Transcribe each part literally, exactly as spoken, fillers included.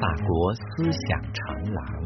法国思想长廊。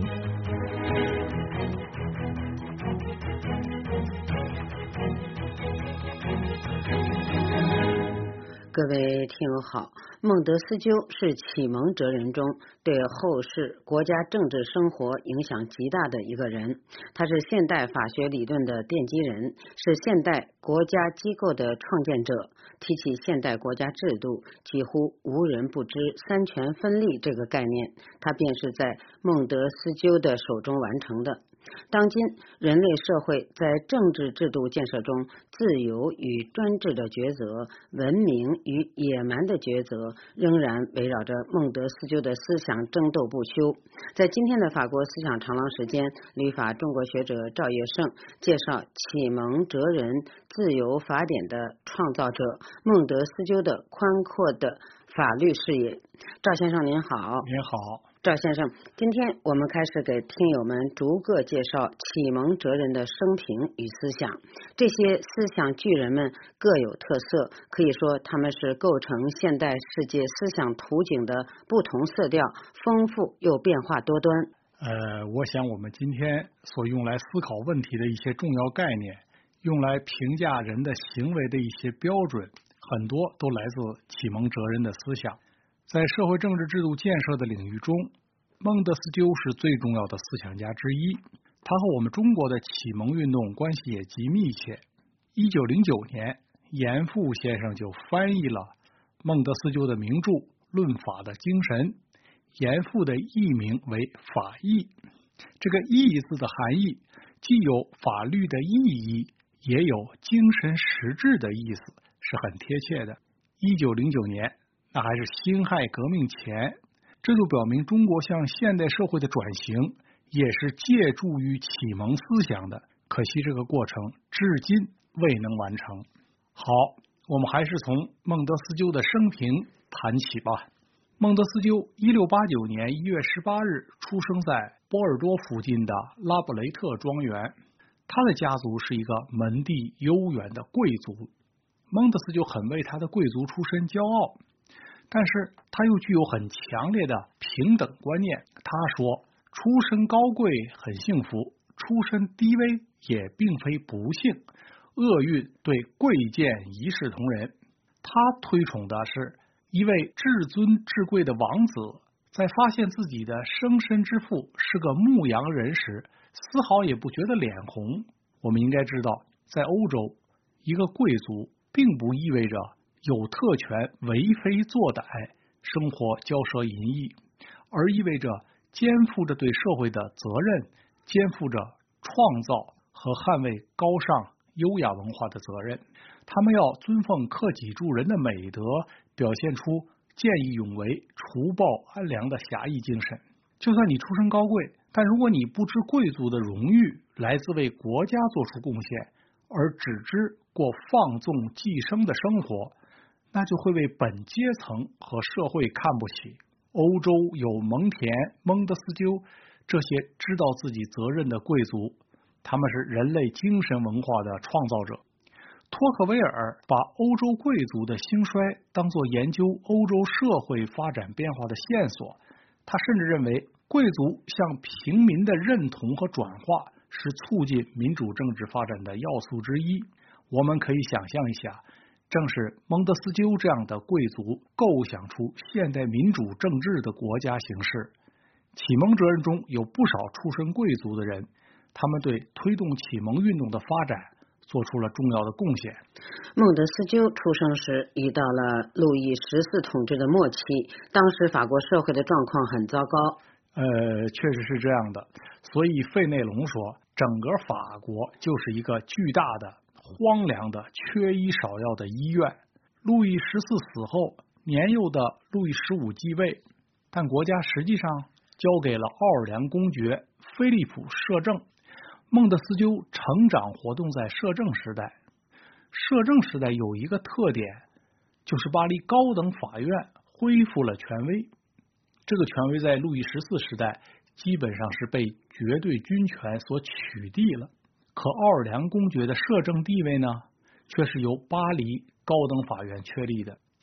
各位听友好，孟德斯鸠是启蒙哲人中对后世国家政治生活影响极大的一个人，他是现代法学理论的奠基人，是现代国家机构的创建者。提起现代国家制度，几乎无人不知三权分立这个概念，它便是在孟德斯鸠的手中完成的。当今人类社会在政治制度建设中，自由与专制的抉择，文明与野蛮的抉择，仍然围绕着孟德斯鸠的思想争斗不休。在今天的法国思想长廊时间，旅法中国学者赵业胜介绍启蒙哲人自由法典的创造者孟德斯鸠的宽阔的法律视野。赵先生您好。 您好。 赵先生，今天我们开始给听友们逐个介绍启蒙哲人的生平与思想。这些思想巨人们各有特色，可以说他们是构成现代世界思想图景的不同色调，丰富又变化多端。 呃，我想我们今天所用来思考问题的一些重要概念，用来评价人的行为的一些标准，很多都来自启蒙哲人的思想。在社会政治制度建设的领域中，孟德斯鸠是最重要的思想家之一，他和我们中国的启蒙运动关系也极密切。一九零九年，严复先生就翻译了孟德斯鸠的名著《论法的精神》，严复的译名为《法义》。这个义字的含义既有法律的意义，也有精神实质的意思，是很贴切的。一九零九年，那还是辛亥革命前，这就表明中国向现代社会的转型也是借助于启蒙思想的，可惜这个过程至今未能完成。好，我们还是从孟德斯鸠的生平谈起吧。孟德斯鸠一六八九年一月十八日出生在波尔多附近的拉布雷特庄园，他的家族是一个门第悠远的贵族。孟德斯鸠很为他的贵族出身骄傲，但是他又具有很强烈的平等观念。他说，出身高贵很幸福，出身低微也并非不幸，厄运对贵贱一视同仁。他推崇的是一位至尊至贵的王子，在发现自己的生身之父是个牧羊人时，丝毫也不觉得脸红。我们应该知道，在欧洲，一个贵族并不意味着有特权为非作歹，生活骄奢淫逸，而意味着肩负着对社会的责任，肩负着创造和捍卫高尚优雅文化的责任。他们要尊奉克己助人的美德，表现出见义勇为、除暴安良的侠义精神。就算你出身高贵，但如果你不知贵族的荣誉来自为国家做出贡献，而只知过放纵寄生的生活，那就会为本阶层和社会看不起。欧洲有蒙恬、孟德斯鸠这些知道自己责任的贵族，他们是人类精神文化的创造者。托克维尔把欧洲贵族的兴衰当作研究欧洲社会发展变化的线索，他甚至认为贵族向平民的认同和转化是促进民主政治发展的要素之一。我们可以想象一下，正是孟德斯鸠这样的贵族构想出现代民主政治的国家形式。启蒙哲人中有不少出身贵族的人，他们对推动启蒙运动的发展做出了重要的贡献。 孟德斯鸠出生时已到了路易十四统治的末期，当时法国社会的状况很糟糕。 呃，确实是这样的。所以费内隆说，整个法国就是一个巨大的、荒凉的、缺医少药的医院。路易十四死后，年幼的路易十五继位，但国家实际上交给了奥尔良公爵菲利普摄政。孟德斯鸠成长活动在摄政时代。摄政时代有一个特点，就是巴黎高等法院恢复了权威。这个权威在路易十四时代基本上是被绝对军权所取缔了。可奥尔良公爵的摄政地位呢，却是由巴黎高等法院确立的。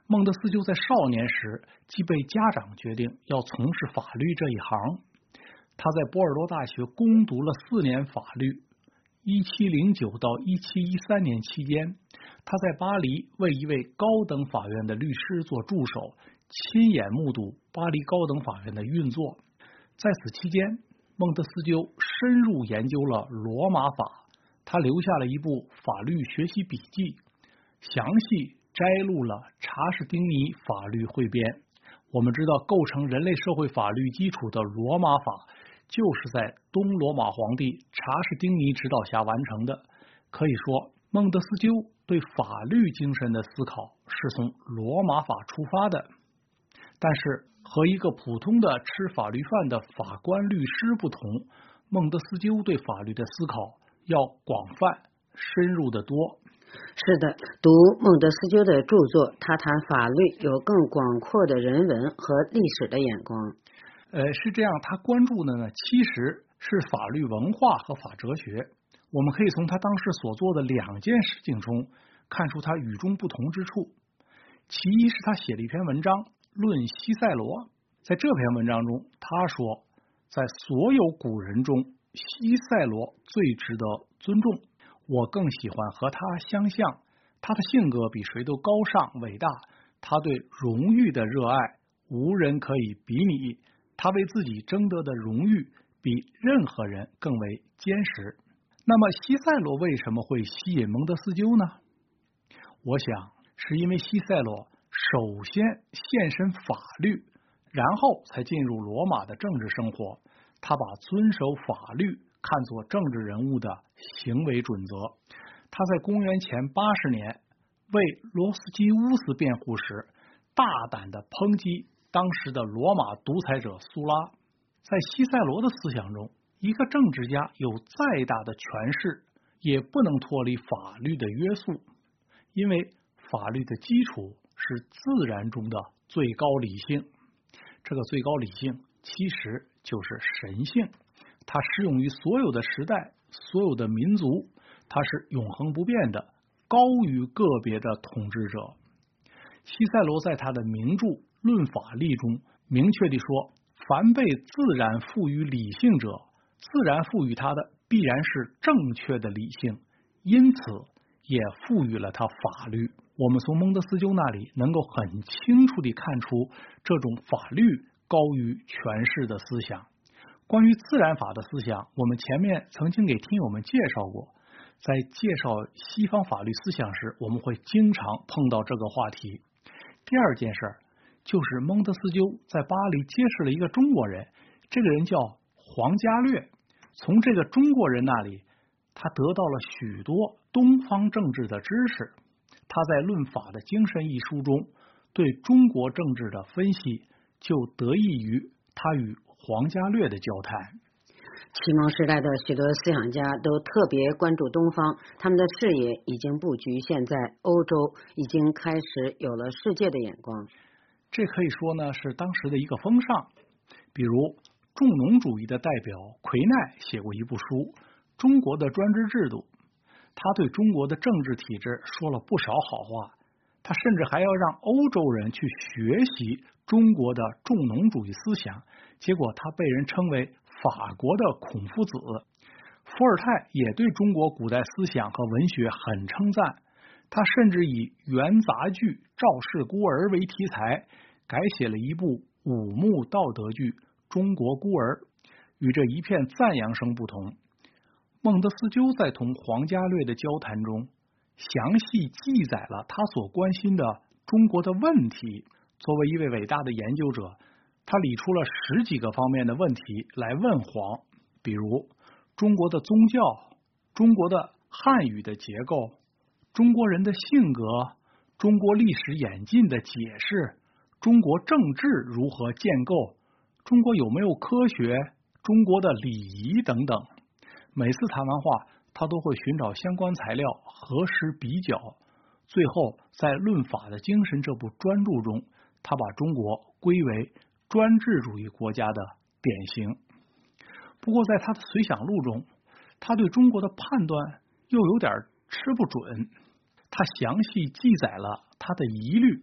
孟德斯鸠在少年时即被家长决定要从事法律这一行。他在波尔多大学攻读了四年法律。一七零九到一七一三年期间，他在巴黎为一位高等法院的律师做助手，亲眼目睹巴黎高等法院的运作。在此期间，孟德斯鸠深入研究了罗马法，他留下了一部法律学习笔记，详细摘录了查士丁尼法律汇编。我们知道，构成人类社会法律基础的罗马法就是在东罗马皇帝查士丁尼指导下完成的。可以说，孟德斯鸠对法律精神的思考是从罗马法出发的。但是和一个普通的吃法律饭的法官律师不同，孟德斯鸠对法律的思考要广泛深入得多。 是的，读孟德斯鸠的著作，他谈法律有更广阔的人文和历史的眼光。 呃，是这样，他关注的呢，其实是法律文化和法哲学。我们可以从他当时所做的两件事情中看出他与众不同之处。其一是他写了一篇文章论西塞罗，在这篇文章中，他说，在所有古人中，西塞罗最值得尊重。我更喜欢和他相像，他的性格比谁都高尚伟大，他对荣誉的热爱无人可以比拟，他为自己争得的荣誉比任何人更为坚实。那么西塞罗为什么会吸引孟德斯鸠呢？我想是因为西塞罗首先献身法律，然后才进入罗马的政治生活，他把遵守法律看作政治人物的行为准则。他在公元前八十年为罗斯基乌斯辩护时，大胆地抨击当时的罗马独裁者苏拉。在西塞罗的思想中，一个政治家有再大的权势，也不能脱离法律的约束，因为法律的基础是自然中的最高理性。这个最高理性其实就是神性，它适用于所有的时代、所有的民族，它是永恒不变的，高于个别的统治者。西塞罗在他的名著《论法利》中明确地说，凡被自然赋予理性者，自然赋予他的必然是正确的理性，因此也赋予了他法律。我们从孟德斯鸠那里能够很清楚地看出这种法律高于权势的思想。关于自然法的思想，我们前面曾经给听友们介绍过，在介绍西方法律思想时，我们会经常碰到这个话题。第二件事就是孟德斯鸠在巴黎结识了一个中国人，这个人叫黄家略。从这个中国人那里，他得到了许多东方政治的知识。他在《论法的精神》一书中对中国政治的分析，就得益于他与黄家略的交谈。 启蒙时代的许多思想家都特别关注东方，他们的视野已经不局限在欧洲，已经开始有了世界的眼光。 这可以说呢是当时的一个风尚。比如重农主义的代表奎奈写过一部书《中国的专制制度》，他对中国的政治体制说了不少好话，他甚至还要让欧洲人去学习中国的重农主义思想，结果他被人称为法国的孔夫子。伏尔泰也对中国古代思想和文学很称赞，他甚至以元杂剧《赵氏孤儿》为题材，改写了一部五幕道德剧《中国孤儿》。与这一片赞扬声不同，孟德斯鸠在同黄家略的交谈中，详细记载了他所关心的中国的问题。作为一位伟大的研究者，他理出了十几个方面的问题来问黄，比如中国的宗教、中国的汉语的结构、中国人的性格、中国历史演进的解释、中国政治如何建构、中国有没有科学、中国的礼仪等等。每次谈完话，他都会寻找相关材料核实比较，最后在《论法的精神》这部专著中，他把中国归为专制主义国家的典型。不过在他的随想录中，他对中国的判断又有点吃不准。他详细记载了他的疑虑，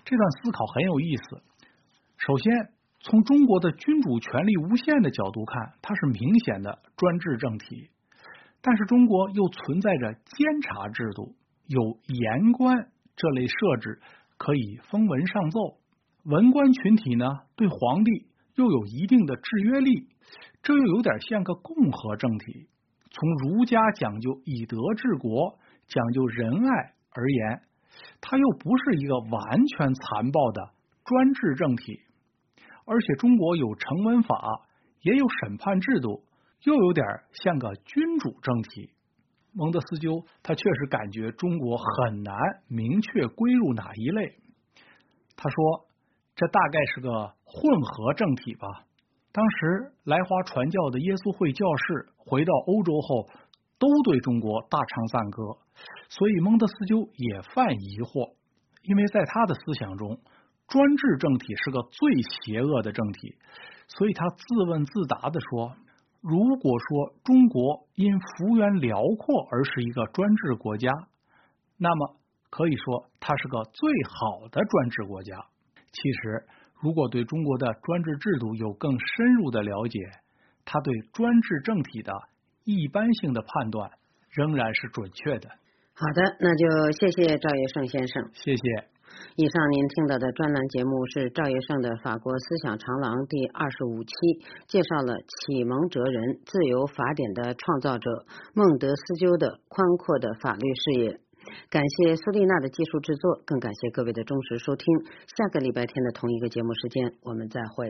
这段思考很有意思。首先，从中国的君主权力无限的角度看，它是明显的专制政体。但是中国又存在着监察制度，有言官这类设置，可以封文上奏。文官群体呢，对皇帝又有一定的制约力，这又有点像个共和政体。从儒家讲究以德治国，讲究仁爱而言，它又不是一个完全残暴的专制政体。而且中国有成文法，也有审判制度，又有点像个君主政体。蒙德斯鸠他确实感觉中国很难明确归入哪一类。他说，这大概是个混合政体吧。当时来华传教的耶稣会教士回到欧洲后，都对中国大唱赞歌，所以蒙德斯鸠也犯疑惑，因为在他的思想中，专制政体是个最邪恶的政体，所以他自问自答地说，如果说中国因幅员辽阔而是一个专制国家，那么可以说它是个最好的专制国家。其实如果对中国的专制制度有更深入的了解，他对专制政体的一般性的判断仍然是准确的。 好的，那就谢谢赵业胜先生。 谢谢。 以上您听到的专栏节目是赵业胜的《法国思想长廊》第二十五期，介绍了启蒙哲人、自由法典的创造者孟德斯鸠的宽阔的法律视野。感谢苏丽娜的技术制作，更感谢各位的忠实收听。下个礼拜天的同一个节目时间，我们再会。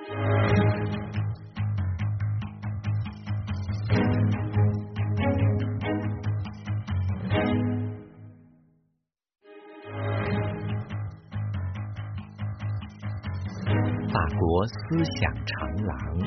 法国思想长廊。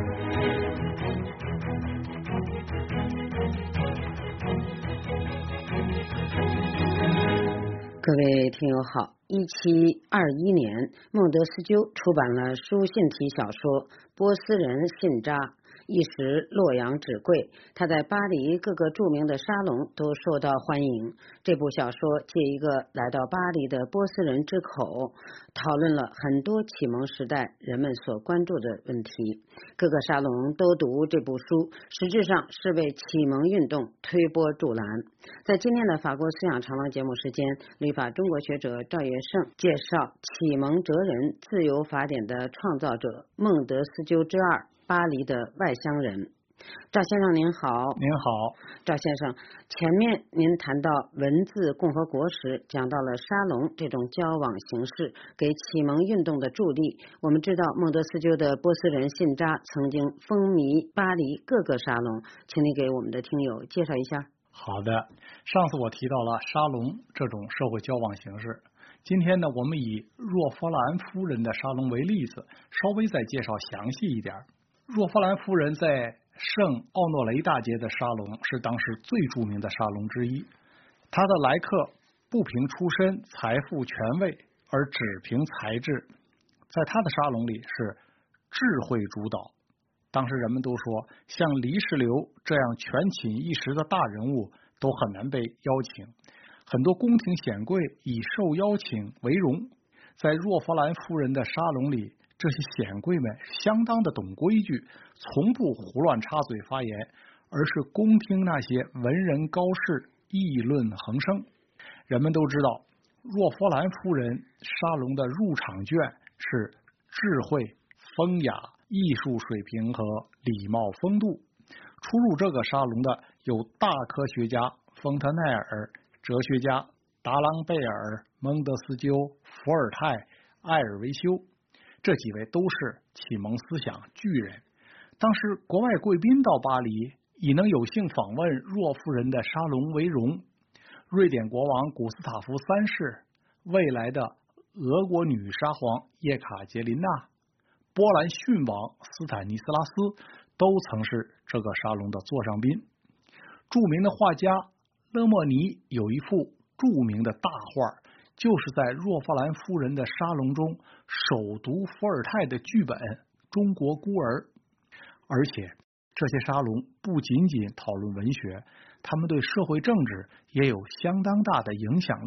各位听友好，一七二一年，孟德斯鸠出版了书信体小说《波斯人信札》，一时洛阳纸贵，他在巴黎各个著名的沙龙都受到欢迎。这部小说借一个来到巴黎的波斯人之口，讨论了很多启蒙时代人们所关注的问题。各个沙龙都读这部书，实质上是为启蒙运动推波助澜。在今天的法国思想长廊节目时间，旅法中国学者赵业胜介绍启蒙哲人、自由法典的创造者孟德斯鸠之二，巴黎的外乡人。赵先生您好。 您好。 赵先生，前面您谈到文字共和国时，讲到了沙龙这种交往形式给启蒙运动的助力。我们知道孟德斯鸠的《波斯人信札》曾经风靡巴黎各个沙龙，请您给我们的听友介绍一下。 好的，上次我提到了沙龙这种社会交往形式，今天呢，我们以若弗兰夫人的沙龙为例子，稍微再介绍详细一点。若弗兰夫人在圣奥诺雷大街的沙龙是当时最著名的沙龙之一，她的来客不凭出身、财富、权位，而只凭才智。在她的沙龙里是智慧主导。当时人们都说，像黎世流这样权倾一时的大人物都很难被邀请，很多宫廷显贵以受邀请为荣。在若弗兰夫人的沙龙里，这些显贵们相当的懂规矩，从不胡乱插嘴发言，而是恭听那些文人高士议论横生。人们都知道，若弗兰夫人沙龙的入场券是智慧、风雅、艺术水平和礼貌风度。出入这个沙龙的有大科学家丰特奈尔、哲学家达朗贝尔、蒙德斯鸠、伏尔泰、埃尔维修，这几位都是启蒙思想巨人。当时国外贵宾到巴黎，以能有幸访问若夫人的沙龙为荣。瑞典国王古斯塔夫三世、未来的俄国女沙皇叶卡捷琳娜、波兰逊王斯坦尼斯拉斯都曾是这个沙龙的座上宾。著名的画家勒莫尼有一幅著名的大画，就是在若弗兰夫人的沙龙中首读伏尔泰的剧本《中国孤儿》。而且这些沙龙不仅仅讨论文学，他们对社会政治也有相当大的影响力，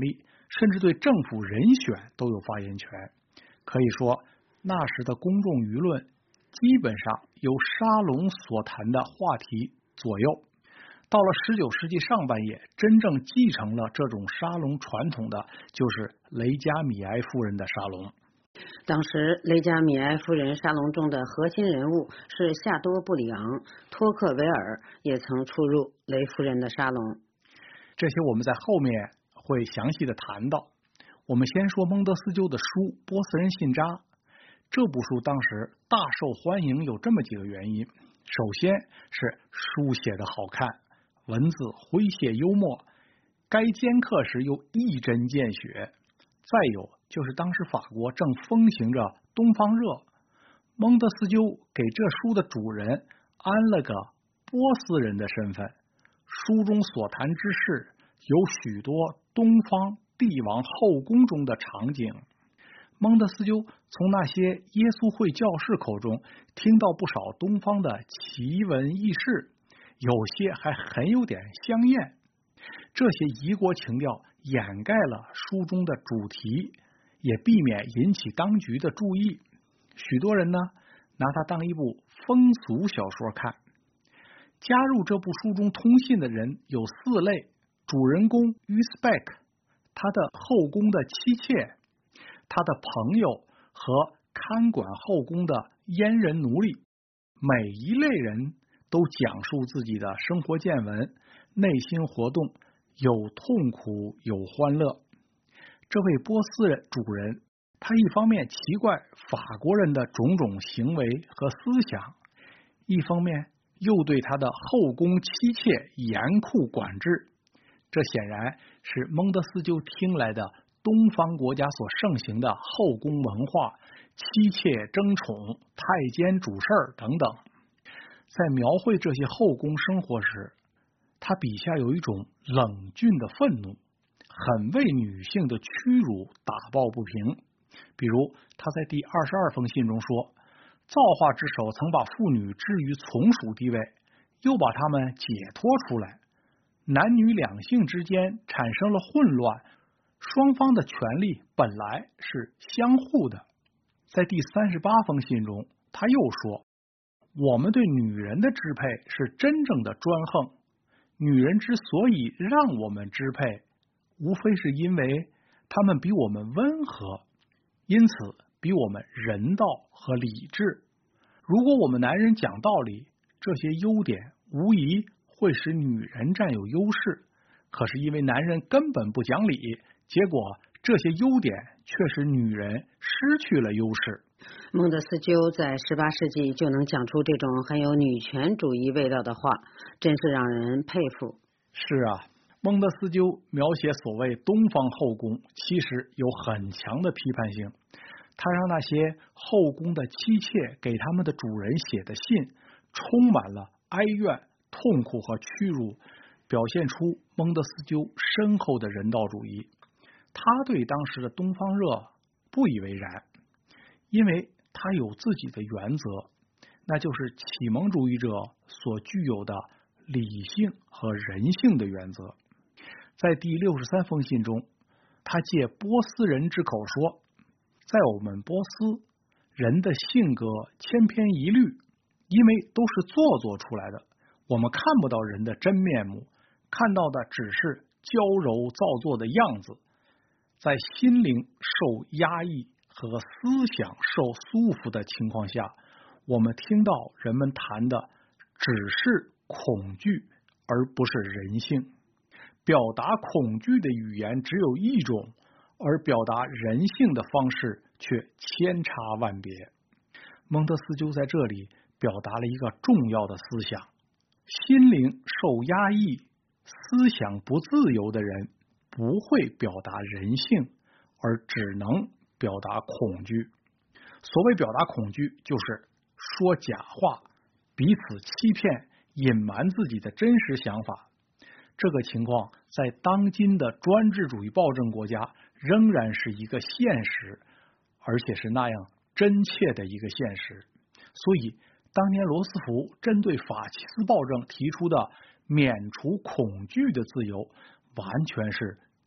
甚至对政府人选都有发言权。可以说，那时的公众舆论基本上由沙龙所谈的话题左右。到了十九世纪上半叶，真正继承了这种沙龙传统的，就是雷加米埃夫人的沙龙。 当时雷加米埃夫人沙龙中的核心人物是夏多布里昂，托克维尔也曾出入雷夫人的沙龙。 这些我们在后面会详细的谈到。我们先说孟德斯鸠的书《波斯人信札》。这部书当时大受欢迎，有这么几个原因。首先是书写的好看，文字诙谐幽默，该兼课时又一针见血。再有就是当时法国正风行着东方热，孟德斯鸠给这书的主人安了个波斯人的身份。书中所谈之事有许多东方帝王后宫中的场景。孟德斯鸠从那些耶稣会教士口中听到不少东方的奇闻异事，有些还很有点香艳。这些异国情调掩盖了书中的主题，也避免引起当局的注意。许多人呢拿它当一部风俗小说看。加入这部书中通信的人有四类：主人公于斯贝克，他的后宫的妻妾，他的朋友和看管后宫的阉人奴隶。每一类人都讲述自己的生活见闻、内心活动，有痛苦有欢乐。这位波斯人主人，他一方面奇怪法国人的种种行为和思想，一方面又对他的后宫妻妾严酷管制。这显然是孟德斯鸠听来的东方国家所盛行的后宫文化，妻妾争宠、太监主事等等。在描绘这些后宫生活时，他笔下有一种冷峻的愤怒，很为女性的屈辱打抱不平。比如他在第二十二封信中说，造化之手曾把妇女置于从属地位，又把她们解脱出来，男女两性之间产生了混乱，双方的权利本来是相互的。在第三十八封信中，他又说，我们对女人的支配是真正的专横，女人之所以让我们支配，无非是因为她们比我们温和，因此比我们人道和理智。如果我们男人讲道理，这些优点无疑会使女人占有优势，可是因为男人根本不讲理，结果这些优点却使女人失去了优势。 孟德斯鸠在十八世纪就能讲出这种很有女权主义味道的话，真是让人佩服。 是啊，孟德斯鸠描写所谓东方后宫，其实有很强的批判性。他让那些后宫的妻妾给他们的主人写的信充满了哀怨、痛苦和屈辱，表现出孟德斯鸠深厚的人道主义。他对当时的东方热不以为然，因为他有自己的原则，那就是启蒙主义者所具有的理性和人性的原则。在第六十三封信中，他借波斯人之口说，在我们波斯，人的性格千篇一律，因为都是做作出来的，我们看不到人的真面目，看到的只是娇柔造作的样子。在心灵受压抑和思想受束缚的情况下，我们听到人们谈的只是恐惧，而不是人性。表达恐惧的语言只有一种，而表达人性的方式却千差万别。孟德斯鸠在这里表达了一个重要的思想：心灵受压抑、思想不自由的人不会表达人性，而只能表达恐惧。所谓表达恐惧，就是说假话，彼此欺骗，隐瞒自己的真实想法。这个情况在当今的专制主义暴政国家仍然是一个现实，而且是那样真切的一个现实。所以当年罗斯福针对法西斯暴政提出的免除恐惧的自由，完全是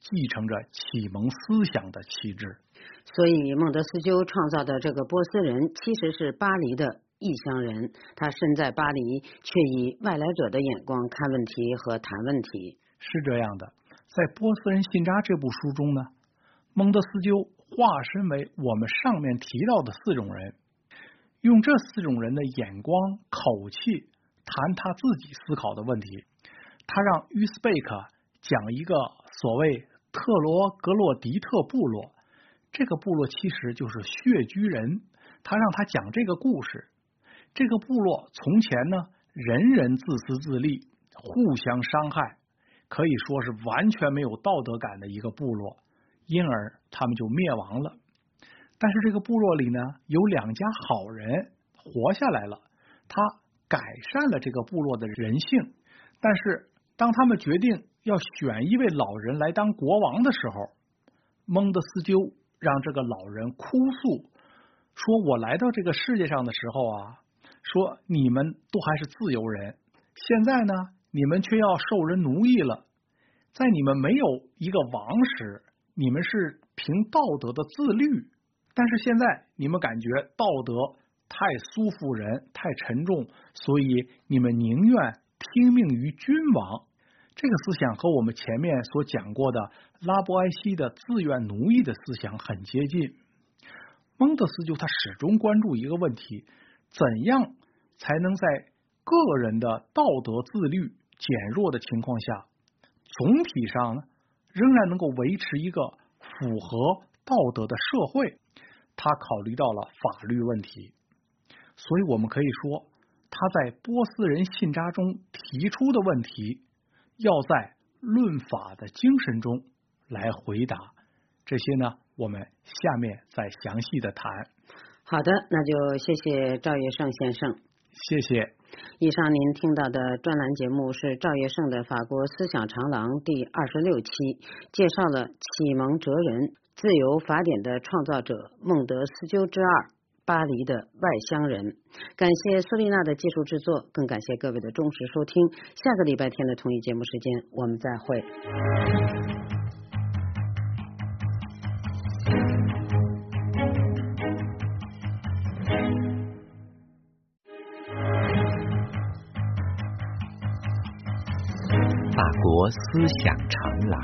继承着启蒙思想的旗帜。 所以孟德斯鸠创造的这个波斯人其实是巴黎的异乡人，他身在巴黎，却以外来者的眼光看问题和谈问题。 是这样的，在《波斯人信札》这部书中呢，孟德斯鸠化身为我们上面提到的四种人，用这四种人的眼光、口气谈他自己思考的问题。他让约斯贝克讲一个所谓特罗格洛迪特部落，这个部落其实就是穴居人，他让他讲这个故事。这个部落从前呢，人人自私自利，互相伤害，可以说是完全没有道德感的一个部落，因而他们就灭亡了。但是这个部落里呢，有两家好人活下来了，他改善了这个部落的人性。但是当他们决定要选一位老人来当国王的时候，孟德斯鸠让这个老人哭诉说，我来到这个世界上的时候啊，说你们都还是自由人，现在呢你们却要受人奴役了。在你们没有一个王时，你们是凭道德的自律，但是现在你们感觉道德太苏服人，太沉重，所以你们宁愿听命于君王。这个思想和我们前面所讲过的拉伯埃西的自愿奴役的思想很接近。孟德斯鸠他始终关注一个问题，怎样才能在个人的道德自律减弱的情况下，总体上呢仍然能够维持一个符合道德的社会。他考虑到了法律问题，所以我们可以说他在波斯人信札中提出的问题，要在论法的精神中来回答。这些呢我们下面再详细的谈。 好的，那就谢谢赵月胜先生。 谢谢。 以上您听到的专栏节目是赵月胜的法国思想长廊第二十六期，介绍了启蒙哲人、自由法典的创造者孟德斯鸠之二，巴黎的外乡人。感谢苏丽娜的技术制作，更感谢各位的忠实收听。下个礼拜天的同一节目时间我们再会。 法国思想长廊。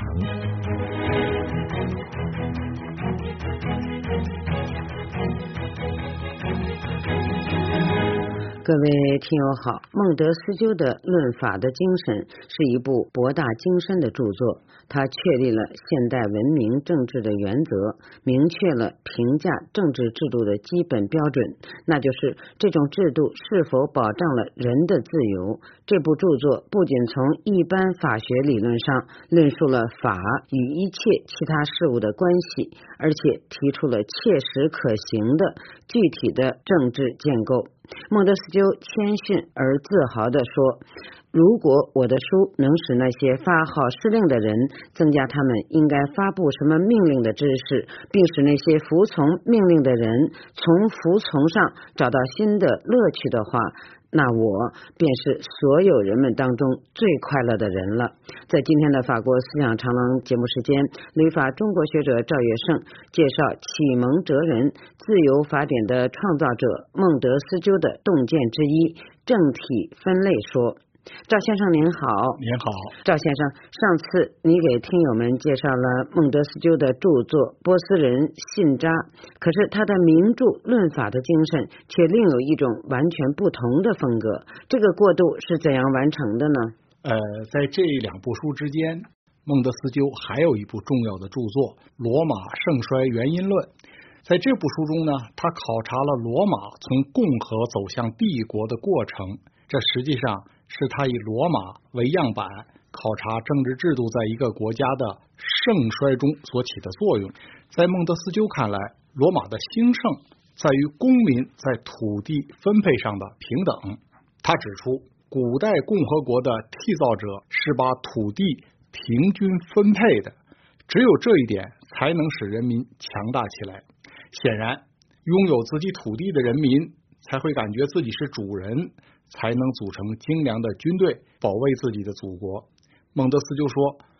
各位听友好，孟德斯鸠的《论法的精神》是一部博大精深的著作，它确立了现代文明政治的原则，明确了评价政治制度的基本标准，那就是这种制度是否保障了人的自由。这部著作不仅从一般法学理论上论述了法与一切其他事物的关系，而且提出了切实可行的具体的政治建构。孟德斯鸠谦逊而自豪地说，如果我的书能使那些发号施令的人增加他们应该发布什么命令的知识，并使那些服从命令的人从服从上找到新的乐趣的话，那我便是所有人们当中最快乐的人了。在今天的法国思想长廊节目时间，旅法中国学者赵月胜介绍启蒙哲人、自由法典的创造者孟德斯鸠的洞见之一，政体分类说。赵先生您好。 您好。 赵先生，上次你给听友们介绍了孟德斯鸠的著作《波斯人信札》，可是他的名著《论法的精神》却另有一种完全不同的风格，这个过渡是怎样完成的呢？ 呃，在这两部书之间，孟德斯鸠还有一部重要的著作《罗马盛衰原因论》。在这部书中呢，他考察了罗马从共和走向帝国的过程，这实际上是他以罗马为样板，考察政治制度在一个国家的盛衰中所起的作用。在孟德斯鸠看来，罗马的兴盛在于公民在土地分配上的平等。他指出，古代共和国的缔造者是把土地平均分配的，只有这一点才能使人民强大起来。显然，拥有自己土地的人民才会感觉自己是主人，才能组成精良的军队，保卫自己的祖国。孟德斯鸠说，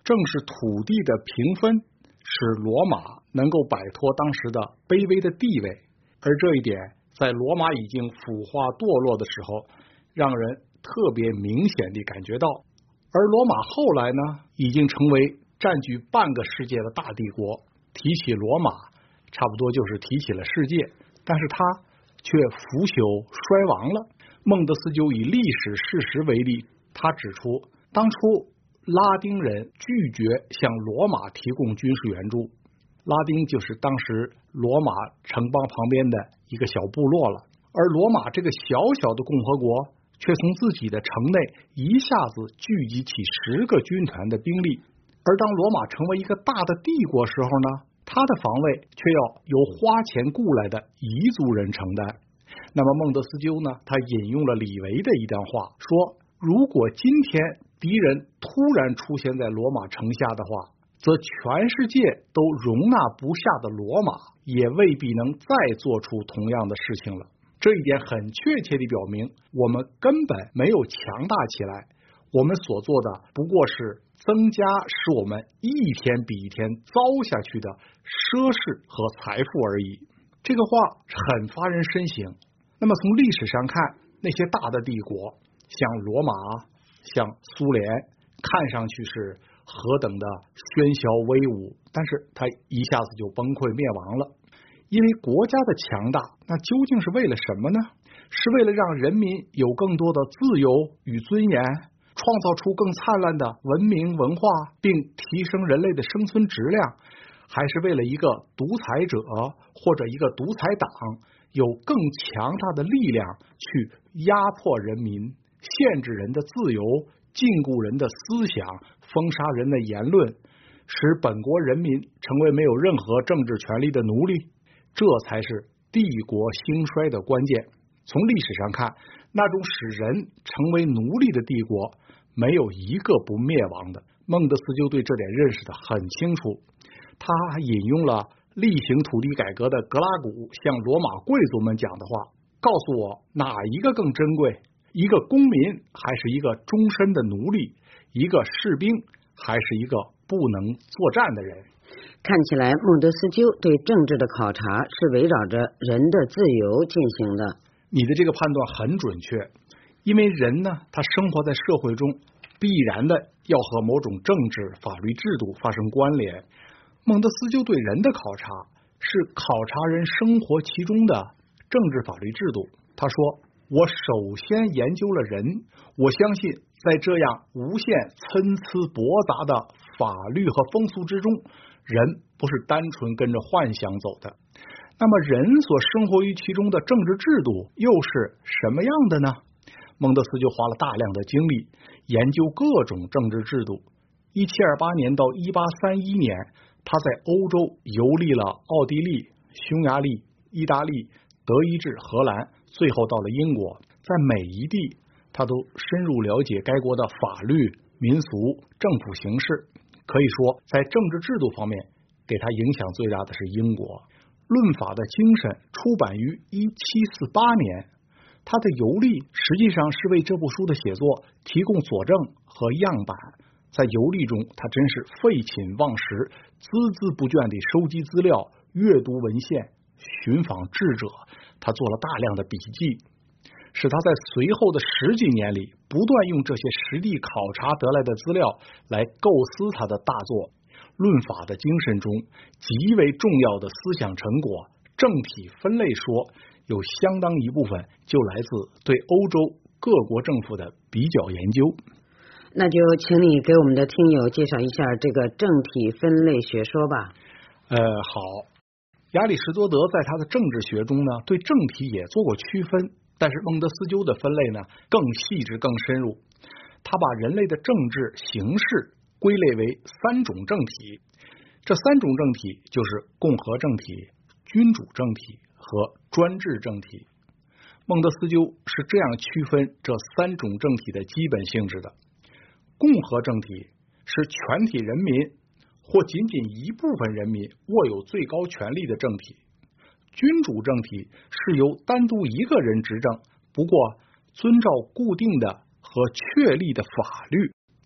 正是土地的平分，使罗马能够摆脱当时的卑微的地位，而这一点在罗马已经腐化堕落的时候，让人特别明显地感觉到。而罗马后来呢，已经成为占据半个世界的大帝国，提起罗马，差不多就是提起了世界，但是他却腐朽衰亡了。孟德斯鸠以历史事实为例，他指出，当初拉丁人拒绝向罗马提供军事援助，拉丁就是当时罗马城邦旁边的一个小部落了，而罗马这个小小的共和国却从自己的城内一下子聚集起十个军团的兵力，而当罗马成为一个大的帝国时候呢，他的防卫却要由花钱雇来的彝族人承担。那么孟德斯鸠呢，他引用了李维的一段话，说如果今天敌人突然出现在罗马城下的话，则全世界都容纳不下的罗马也未必能再做出同样的事情了。这一点很确切地表明，我们根本没有强大起来，我们所做的不过是增加使我们一天比一天糟下去的奢侈和财富而已。这个话很发人深省。那么从历史上看，那些大的帝国，像罗马，像苏联，看上去是何等的喧嚣威武，但是它一下子就崩溃灭亡了。因为国家的强大，那究竟是为了什么呢？是为了让人民有更多的自由与尊严，创造出更灿烂的文明文化，并提升人类的生存质量，还是为了一个独裁者或者一个独裁党有更强大的力量去压迫人民，限制人的自由，禁锢人的思想，封杀人的言论，使本国人民成为没有任何政治权利的奴隶？这才是帝国兴衰的关键。从历史上看，那种使人成为奴隶的帝国，没有一个不灭亡的。孟德斯鸠对这点认识的很清楚，他还引用了例行土地改革的格拉古向罗马贵族们讲的话，告诉我哪一个更珍贵，一个公民还是一个终身的奴隶，一个士兵还是一个不能作战的人。 看起来孟德斯鸠对政治的考察是围绕着人的自由进行的。 你的这个判断很准确，因为人呢，他生活在社会中，必然的要和某种政治法律制度发生关联。孟德斯鸠对人的考察是考察人生活其中的政治法律制度。他说，我首先研究了人，我相信在这样无限参差驳杂的法律和风俗之中，人不是单纯跟着幻想走的。那么人所生活于其中的政治制度又是什么样的呢？孟德斯鸠花了大量的精力研究各种政治制度。一七二八年到一八三一年，他在欧洲游历了奥地利、匈牙利、意大利、德意志、荷兰，最后到了英国。在每一地，他都深入了解该国的法律、民俗、政府形势。可以说，在政治制度方面，给他影响最大的是英国。《论法的精神》出版于一七四八年，他的游历实际上是为这部书的写作提供佐证和样板。在游历中，他真是废寝忘食，孜孜不倦地收集资料，阅读文献，寻访智者。他做了大量的笔记，使他在随后的十几年里不断用这些实地考察得来的资料来构思他的大作。论法的精神中极为重要的思想成果政体分类说，有相当一部分就来自对欧洲各国政府的比较研究。 那就请你给我们的听友介绍一下这个政体分类学说吧。 呃，好，亚里士多德在他的政治学中呢，对政体也做过区分，但是孟德斯鸠的分类呢更细致更深入。他把人类的政治形式归类为三种政体，这三种政体就是共和政体、君主政体和专制政体。孟德斯鸠是这样区分这三种政体的基本性质的。共和政体是全体人民或仅仅一部分人民握有最高权力的政体。君主政体是由单独一个人执政，不过遵照固定的和确立的法律。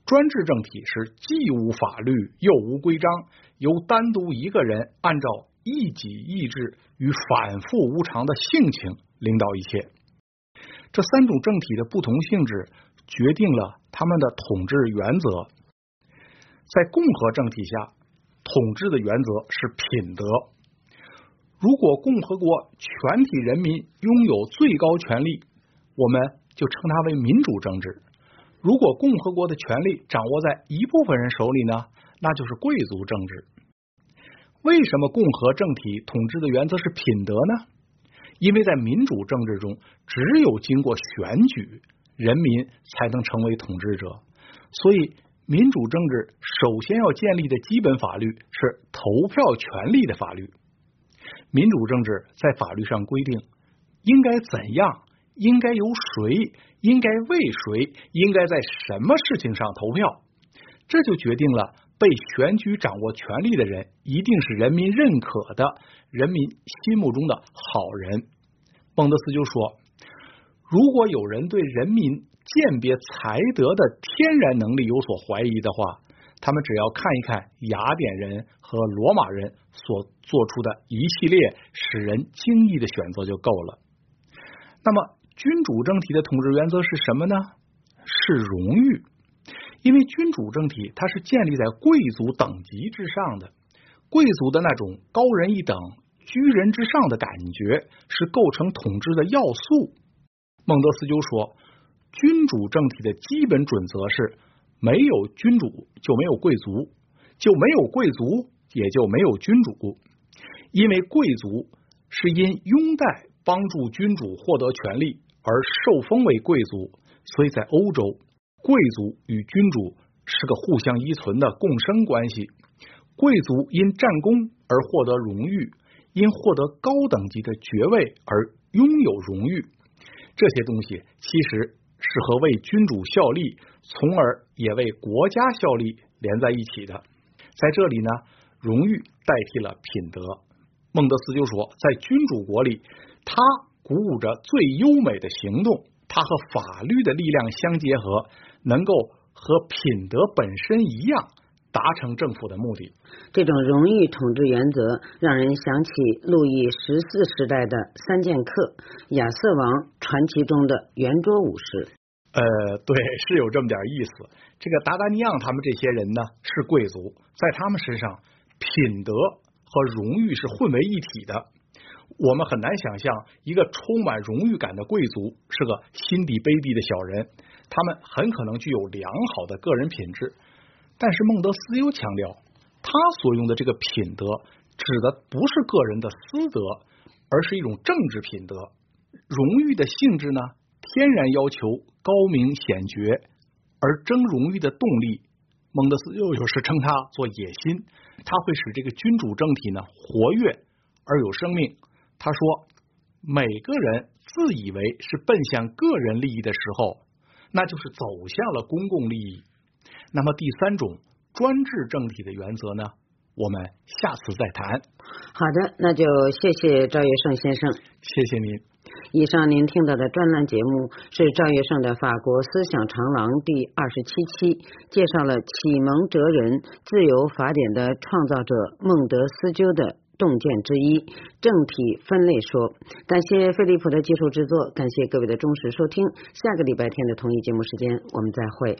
专制政体是既无法律又无规章，由单独一个人按照一己意志与反复无常的性情领导一切。这三种政体的不同性质决定了他们的统治原则。在共和政体下，统治的原则是品德。如果共和国全体人民拥有最高权力，我们就称它为民主政治。如果共和国的权力掌握在一部分人手里呢，那就是贵族政治。为什么共和政体统治的原则是品德呢？因为在民主政治中，只有经过选举，人民才能成为统治者。所以民主政治首先要建立的基本法律是投票权利的法律。民主政治在法律上规定应该怎样，应该由谁，应该为谁，应该在什么事情上投票，这就决定了被选举掌握权力的人一定是人民认可的，人民心目中的好人。孟德斯鸠说，如果有人对人民鉴别才德的天然能力有所怀疑的话，他们只要看一看雅典人和罗马人所做出的一系列使人惊异的选择就够了。那么君主政体的统治原则是什么呢？是荣誉。因为君主政体它是建立在贵族等级之上的，贵族的那种高人一等、居人之上的感觉是构成统治的要素。孟德斯鸠说，君主政体的基本准则是没有君主就没有贵族，就没有贵族也就没有君主。因为贵族是因拥戴帮助君主获得权力而受封为贵族，所以在欧洲，贵族与君主是个互相依存的共生关系。贵族因战功而获得荣誉，因获得高等级的爵位而拥有荣誉。这些东西其实是和为君主效力，从而也为国家效力连在一起的。在这里呢，荣誉代替了品德。孟德斯鸠说，在君主国里，他鼓舞着最优美的行动，它和法律的力量相结合，能够和品德本身一样达成政府的目的。 这种荣誉统治原则让人想起路易十四时代的三剑客亚瑟王传奇中的圆桌武士。 呃，对，是有这么点意思。这个达达尼昂他们这些人呢是贵族，在他们身上品德和荣誉是混为一体的。我们很难想象一个充满荣誉感的贵族是个心地卑鄙的小人，他们很可能具有良好的个人品质。但是孟德斯鸠强调，他所用的这个品德指的不是个人的私德，而是一种政治品德。荣誉的性质呢，天然要求高明显爵，而争荣誉的动力，孟德斯鸠有时称它做野心，它会使这个君主政体呢活跃而有生命。他说，每个人自以为是奔向个人利益的时候，那就是走向了公共利益。那么第三种专制政体的原则呢，我们下次再谈。 好的，那就谢谢赵月胜先生。 谢谢您。 以上您听到的专栏节目是赵月胜的法国思想长廊第二十七期，介绍了启蒙哲人、自由法典的创造者孟德斯鸠的洞见之一，政体分类说。感谢飞利浦的技术制作，感谢各位的忠实收听。下个礼拜天的同一节目时间，我们再会。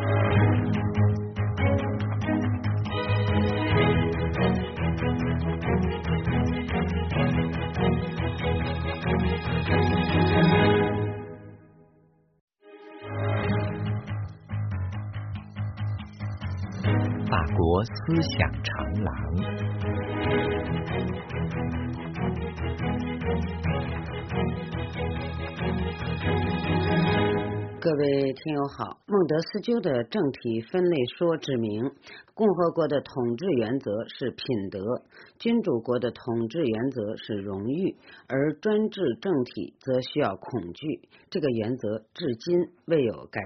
法国思想长廊。 各位听友好，孟德斯鸠的政体分类说指明，共和国的统治原则是品德，君主国的统治原则是荣誉，而专制政体则需要恐惧。这个原则至今未有改变。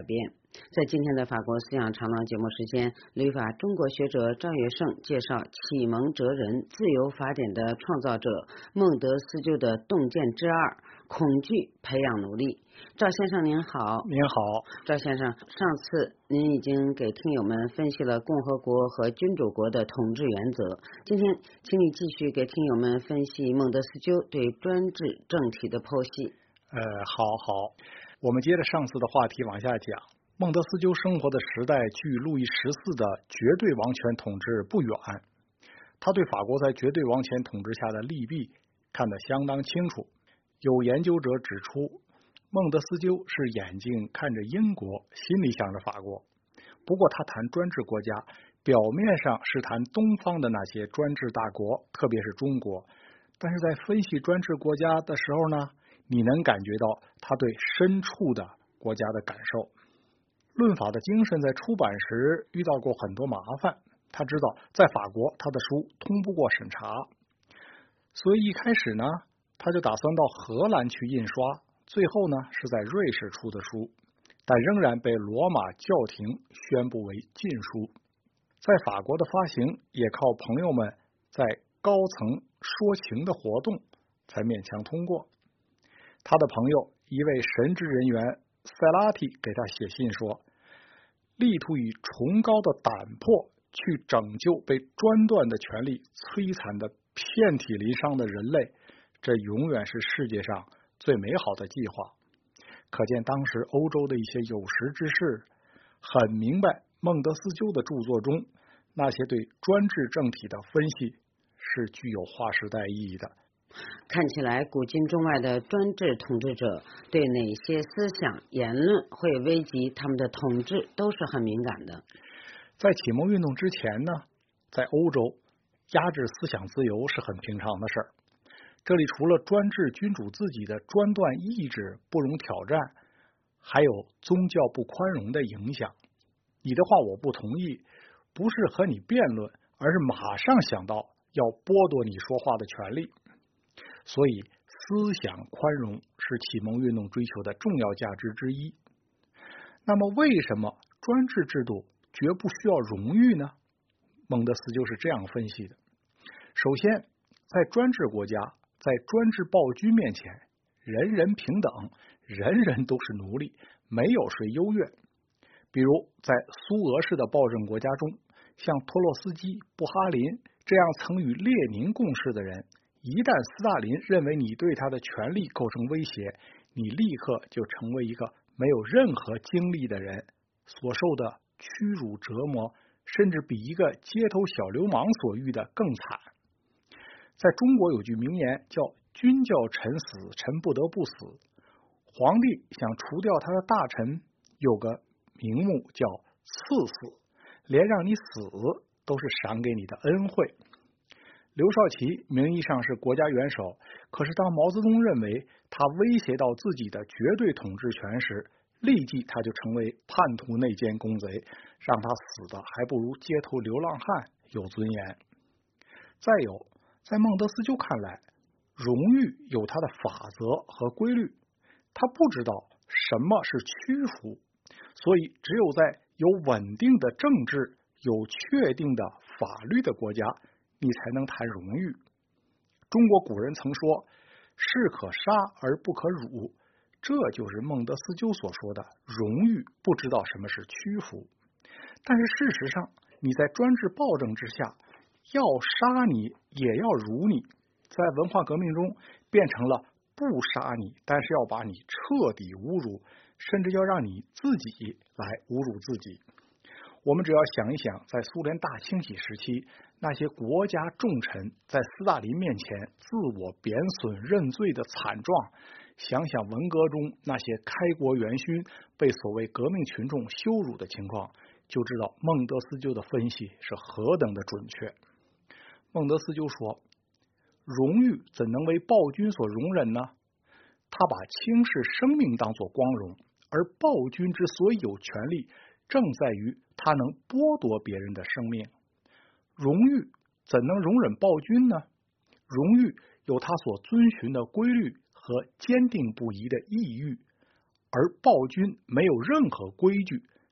在今天的法国思想长廊节目时间，旅法中国学者赵月胜介绍启蒙哲人自由法典的创造者孟德斯鸠的洞见之二：恐惧培养奴隶。赵先生您好。 您好。 赵先生，上次您已经给听友们分析了共和国和君主国的统治原则，今天请你继续给听友们分析孟德斯鸠对专制政体的剖析。 呃，好好，我们接着上次的话题往下讲。孟德斯鸠生活的时代距路易十四的绝对王权统治不远，他对法国在绝对王权统治下的利弊看得相当清楚。有研究者指出，孟德斯鸠是眼睛看着英国，心里想着法国。不过他谈专制国家，表面上是谈东方的那些专制大国，特别是中国，但是在分析专制国家的时候呢，你能感觉到他对深处的国家的感受。论法的精神在出版时遇到过很多麻烦，他知道在法国他的书通不过审查，所以一开始呢，他就打算到荷兰去印刷，最后呢是在瑞士出的书，但仍然被罗马教廷宣布为禁书。在法国的发行也靠朋友们在高层说情的活动才勉强通过。他的朋友一位神职人员塞拉提给他写信说，力图以崇高的胆魄去拯救被专断的权力摧残的遍体鳞伤的人类，这永远是世界上最美好的计划。可见当时欧洲的一些有识之士很明白孟德斯鸠的著作中那些对专制政体的分析是具有划时代意义的。 看起来古今中外的专制统治者对哪些思想言论会危及他们的统治都是很敏感的。 在启蒙运动之前呢，在欧洲压制思想自由是很平常的事儿。这里除了专制君主自己的专断意志不容挑战，还有宗教不宽容的影响。你的话我不同意，不是和你辩论，而是马上想到要剥夺你说话的权利。所以思想宽容是启蒙运动追求的重要价值之一。那么为什么专制制度绝不需要荣誉呢？孟德斯鸠是这样分析的。首先，在专制国家，在专制暴君面前，人人平等，人人都是奴隶，没有谁优越。比如在苏俄式的暴政国家中，像托洛斯基、布哈林这样曾与列宁共事的人，一旦斯大林认为你对他的权力构成威胁，你立刻就成为一个没有任何经历的人，所受的屈辱折磨甚至比一个街头小流氓所遇的更惨。在中国有句名言叫君叫臣死，臣不得不死。皇帝想除掉他的大臣，有个名目叫赐死，连让你死都是赏给你的恩惠。刘少奇名义上是国家元首，可是当毛泽东认为他威胁到自己的绝对统治权时，立即他就成为叛徒内奸公贼，让他死的还不如街头流浪汉有尊严。再有，在孟德斯鸠看来，荣誉有它的法则和规律，他不知道什么是屈服，所以只有在有稳定的政治、有确定的法律的国家，你才能谈荣誉。中国古人曾说，士可杀而不可辱，这就是孟德斯鸠所说的荣誉不知道什么是屈服。但是事实上，你在专制暴政之下，要杀你也要辱你，在文化革命中变成了不杀你，但是要把你彻底侮辱，甚至要让你自己来侮辱自己。我们只要想一想，在苏联大清洗时期，那些国家重臣在斯大林面前自我贬损认罪的惨状，想想文革中那些开国元勋被所谓革命群众羞辱的情况，就知道孟德斯鸠的分析是何等的准确。孟德斯鸠说，荣誉怎能为暴君所容忍呢？他把轻视生命当作光荣，而暴君之所以有权利，正在于他能剥夺别人的生命。荣誉怎能容忍暴君呢？荣誉有他所遵循的规律和坚定不移的意欲，而暴君没有任何规矩，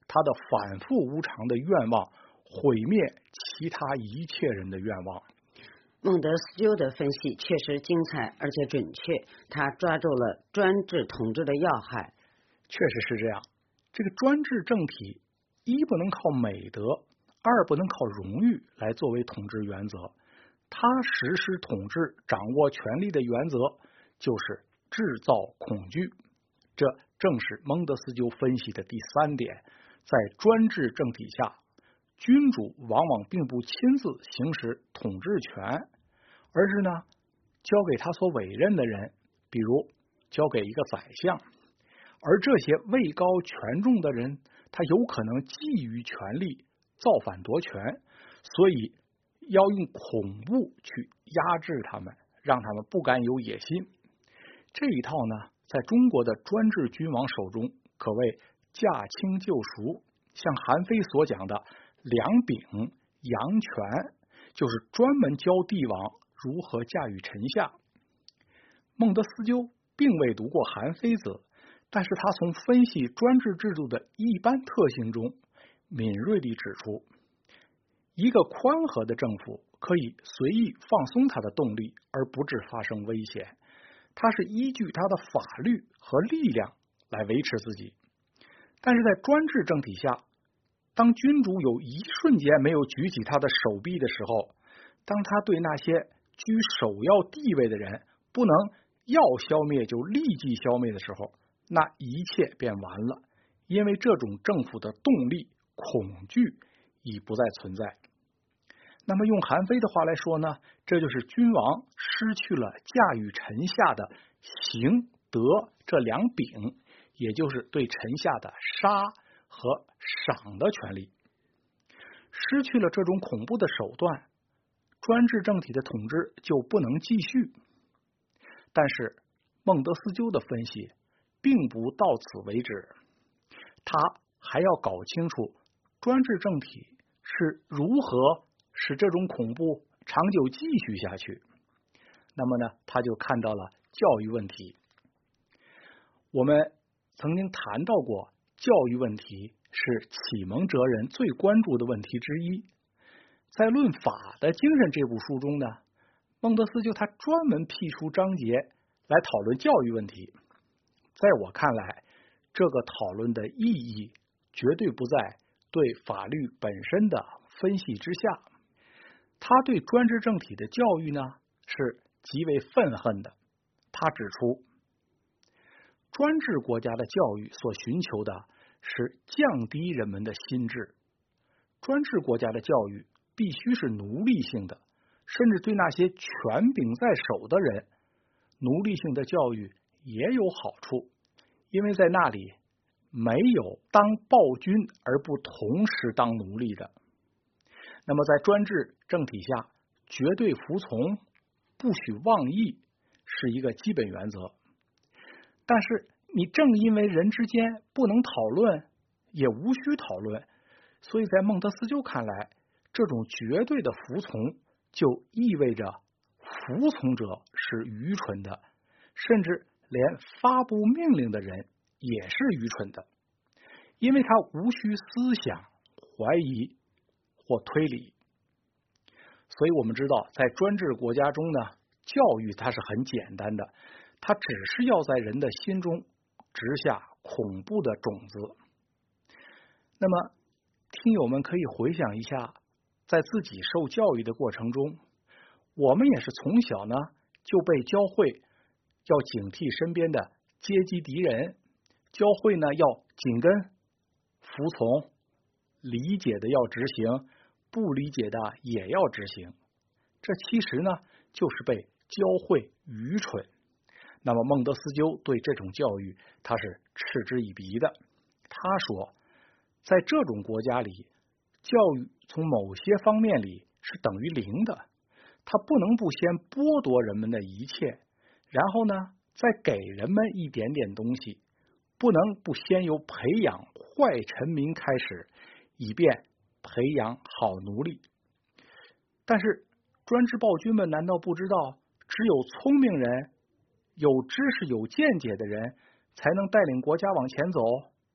他的反复无常的愿望毁灭其他一切人的愿望。 孟德斯鸠的分析确实精彩而且准确，他抓住了专制统治的要害。 确实是这样，这个专制政体一不能靠美德，二不能靠荣誉来作为统治原则，他实施统治掌握权力的原则就是制造恐惧。这正是孟德斯鸠分析的第三点，在专制政体下，君主往往并不亲自行使统治权，而是呢交给他所委任的人，比如交给一个宰相，而这些位高权重的人，他有可能觊觎权力，造反夺权，所以要用恐怖去压制他们，让他们不敢有野心。这一套呢，在中国的专制君王手中可谓驾轻就熟，像韩非所讲的两柄杨权，就是专门教帝王如何驾驭臣下。孟德斯鸠并未读过韩非子，但是他从分析专制制度的一般特性中敏锐地指出，一个宽和的政府可以随意放松它的动力，而不致发生危险。它是依据它的法律和力量来维持自己。但是在专制政体下，当君主有一瞬间没有举起他的手臂的时候，当他对那些居首要地位的人不能要消灭就立即消灭的时候，那一切便完了，因为这种政府的动力恐惧已不再存在。那么用韩非的话来说呢，这就是君王失去了驾驭臣下的刑德这两柄，也就是对臣下的杀和赏的权利。失去了这种恐怖的手段，专制政体的统治就不能继续。但是孟德斯鸠的分析并不到此为止，他还要搞清楚专制政体是如何使这种恐怖长久继续下去。那么呢，他就看到了教育问题。我们曾经谈到过，教育问题是启蒙哲人最关注的问题之一。在《论法的精神》这部书中呢，孟德斯鸠他专门辟出章节来讨论教育问题。在我看来，这个讨论的意义绝对不在对法律本身的分析之下。他对专制政体的教育呢是极为愤恨的。他指出，专制国家的教育所寻求的是降低人们的心智。专制国家的教育必须是奴隶性的，甚至对那些权柄在手的人，奴隶性的教育也有好处，因为在那里没有当暴君而不同时当奴隶的。那么在专制政体下，绝对服从，不许妄议是一个基本原则。但是你正因为人之间不能讨论，也无需讨论，所以在孟德斯鸠看来，这种绝对的服从就意味着服从者是愚蠢的，甚至连发布命令的人也是愚蠢的，因为他无需思想、怀疑或推理。所以我们知道，在专制国家中呢，教育它是很简单的，它只是要在人的心中植下恐怖的种子。那么听友们可以回想一下，在自己受教育的过程中，我们也是从小呢就被教会要警惕身边的阶级敌人，教会呢要紧跟、服从，理解的要执行，不理解的也要执行。这其实呢就是被教会愚蠢。那么孟德斯鸠对这种教育他是嗤之以鼻的。他说，在这种国家里，教育从某些方面里是等于零的，他不能不先剥夺人们的一切，然后呢再给人们一点点东西，不能不先由培养坏臣民开始，以便培养好奴隶。但是专制暴君们难道不知道，只有聪明人、有知识有见解的人才能带领国家往前走？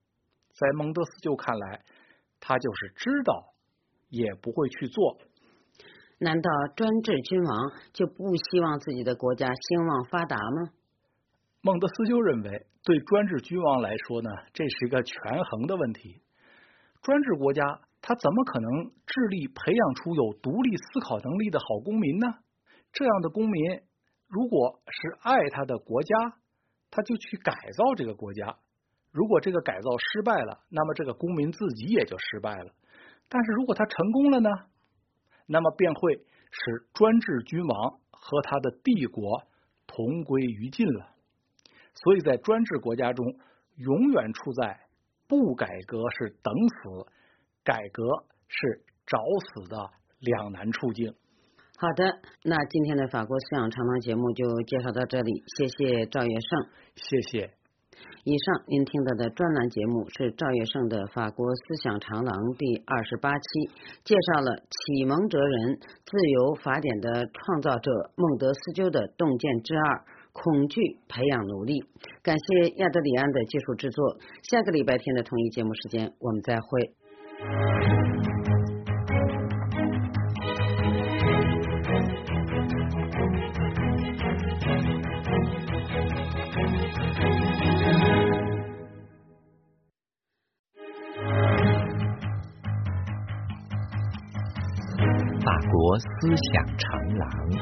在孟德斯鸠看来，他就是知道也不会去做。 难道专制君王就不希望自己的国家兴旺发达吗？ 孟德斯鸠认为，对专制君王来说呢，这是一个权衡的问题。专制国家他怎么可能致力培养出有独立思考能力的好公民呢？这样的公民如果是爱他的国家，他就去改造这个国家。如果这个改造失败了，那么这个公民自己也就失败了。但是如果他成功了呢，那么便会使专制君王和他的帝国同归于尽了。所以在专制国家中，永远处在不改革是等死，改革是找死的两难处境。 好的，那今天的法国思想长廊节目就介绍到这里，谢谢赵月胜。 谢谢。 以上您听到的专栏节目是赵月胜的法国思想长廊第二十八期，介绍了启蒙哲人、自由法典的创造者孟德斯鸠的洞见之二：恐惧培养奴隶。感谢亚德里安的技术制作。下个礼拜天的同一节目时间，我们再会。 法国思想长廊。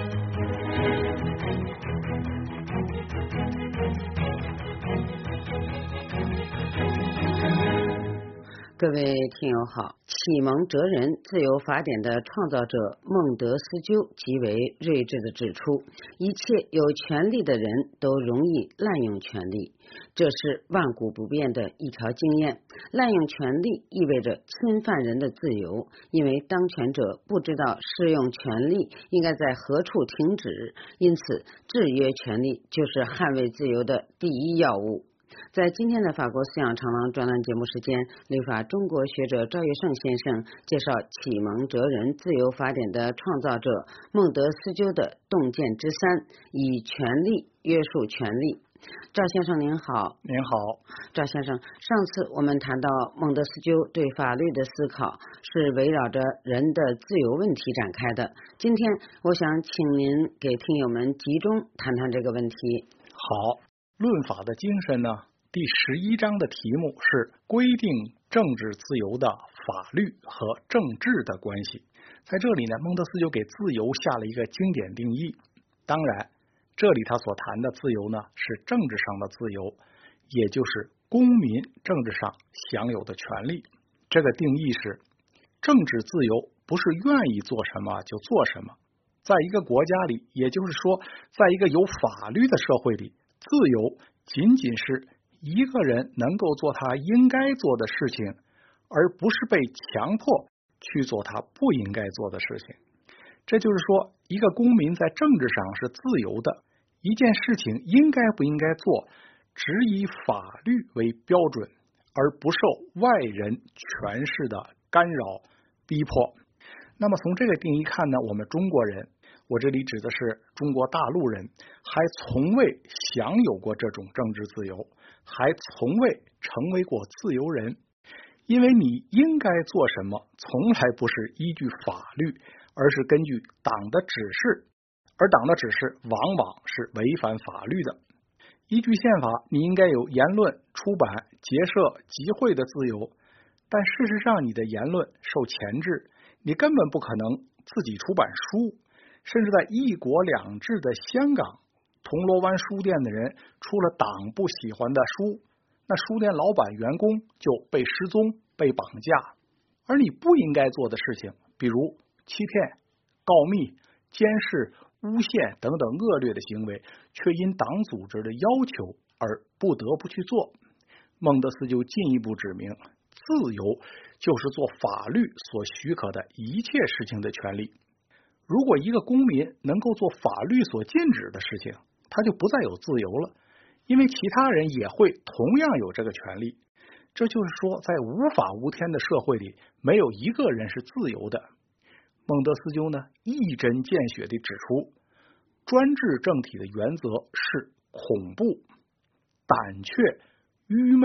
各位听友好，启蒙哲人、自由法典的创造者孟德斯鸠极为睿智地指出，一切有权利的人都容易滥用权利，这是万古不变的一条经验。滥用权利意味着侵犯人的自由，因为当权者不知道适用权利应该在何处停止，因此制约权利就是捍卫自由的第一要务。在今天的法国思想长廊专栏节目时间，律法中国学者赵月胜先生介绍启蒙哲人、自由法典的创造者孟德斯鸠的洞见之三：以权力约束权力。赵先生您好。 您好。 赵先生，上次我们谈到孟德斯鸠对法律的思考是围绕着人的自由问题展开的，今天我想请您给听友们集中谈谈这个问题。 好，论法的精神呢，第十一章的题目是规定政治自由的法律和政治的关系。在这里呢，孟德斯鸠给自由下了一个经典定义。当然，这里他所谈的自由呢，是政治上的自由，也就是公民政治上享有的权利。这个定义是，政治自由不是愿意做什么就做什么。在一个国家里，也就是说，在一个有法律的社会里，自由仅仅是一个人能够做他应该做的事情，而不是被强迫去做他不应该做的事情。这就是说，一个公民在政治上是自由的，一件事情应该不应该做，只以法律为标准，而不受外人权势的干扰逼迫。那么从这个定义看呢，我们中国人，我这里指的是中国大陆人，还从未享有过这种政治自由，还从未成为过自由人。因为你应该做什么，从来不是依据法律，而是根据党的指示，而党的指示往往是违反法律的。依据宪法，你应该有言论、出版、结社、集会的自由，但事实上你的言论受钳制，你根本不可能自己出版书。甚至在一国两制的香港，铜锣湾书店的人出了党不喜欢的书，那书店老板员工就被失踪、被绑架。而你不应该做的事情，比如欺骗、告密、监视、诬陷等等恶劣的行为，却因党组织的要求而不得不去做。孟德斯鸠进一步指明，自由就是做法律所许可的一切事情的权利。如果一个公民能够做法律所禁止的事情，他就不再有自由了，因为其他人也会同样有这个权利。这就是说，在无法无天的社会里，没有一个人是自由的。孟德斯鸠呢，一针见血地指出，专制政体的原则是恐怖、胆怯、愚昧、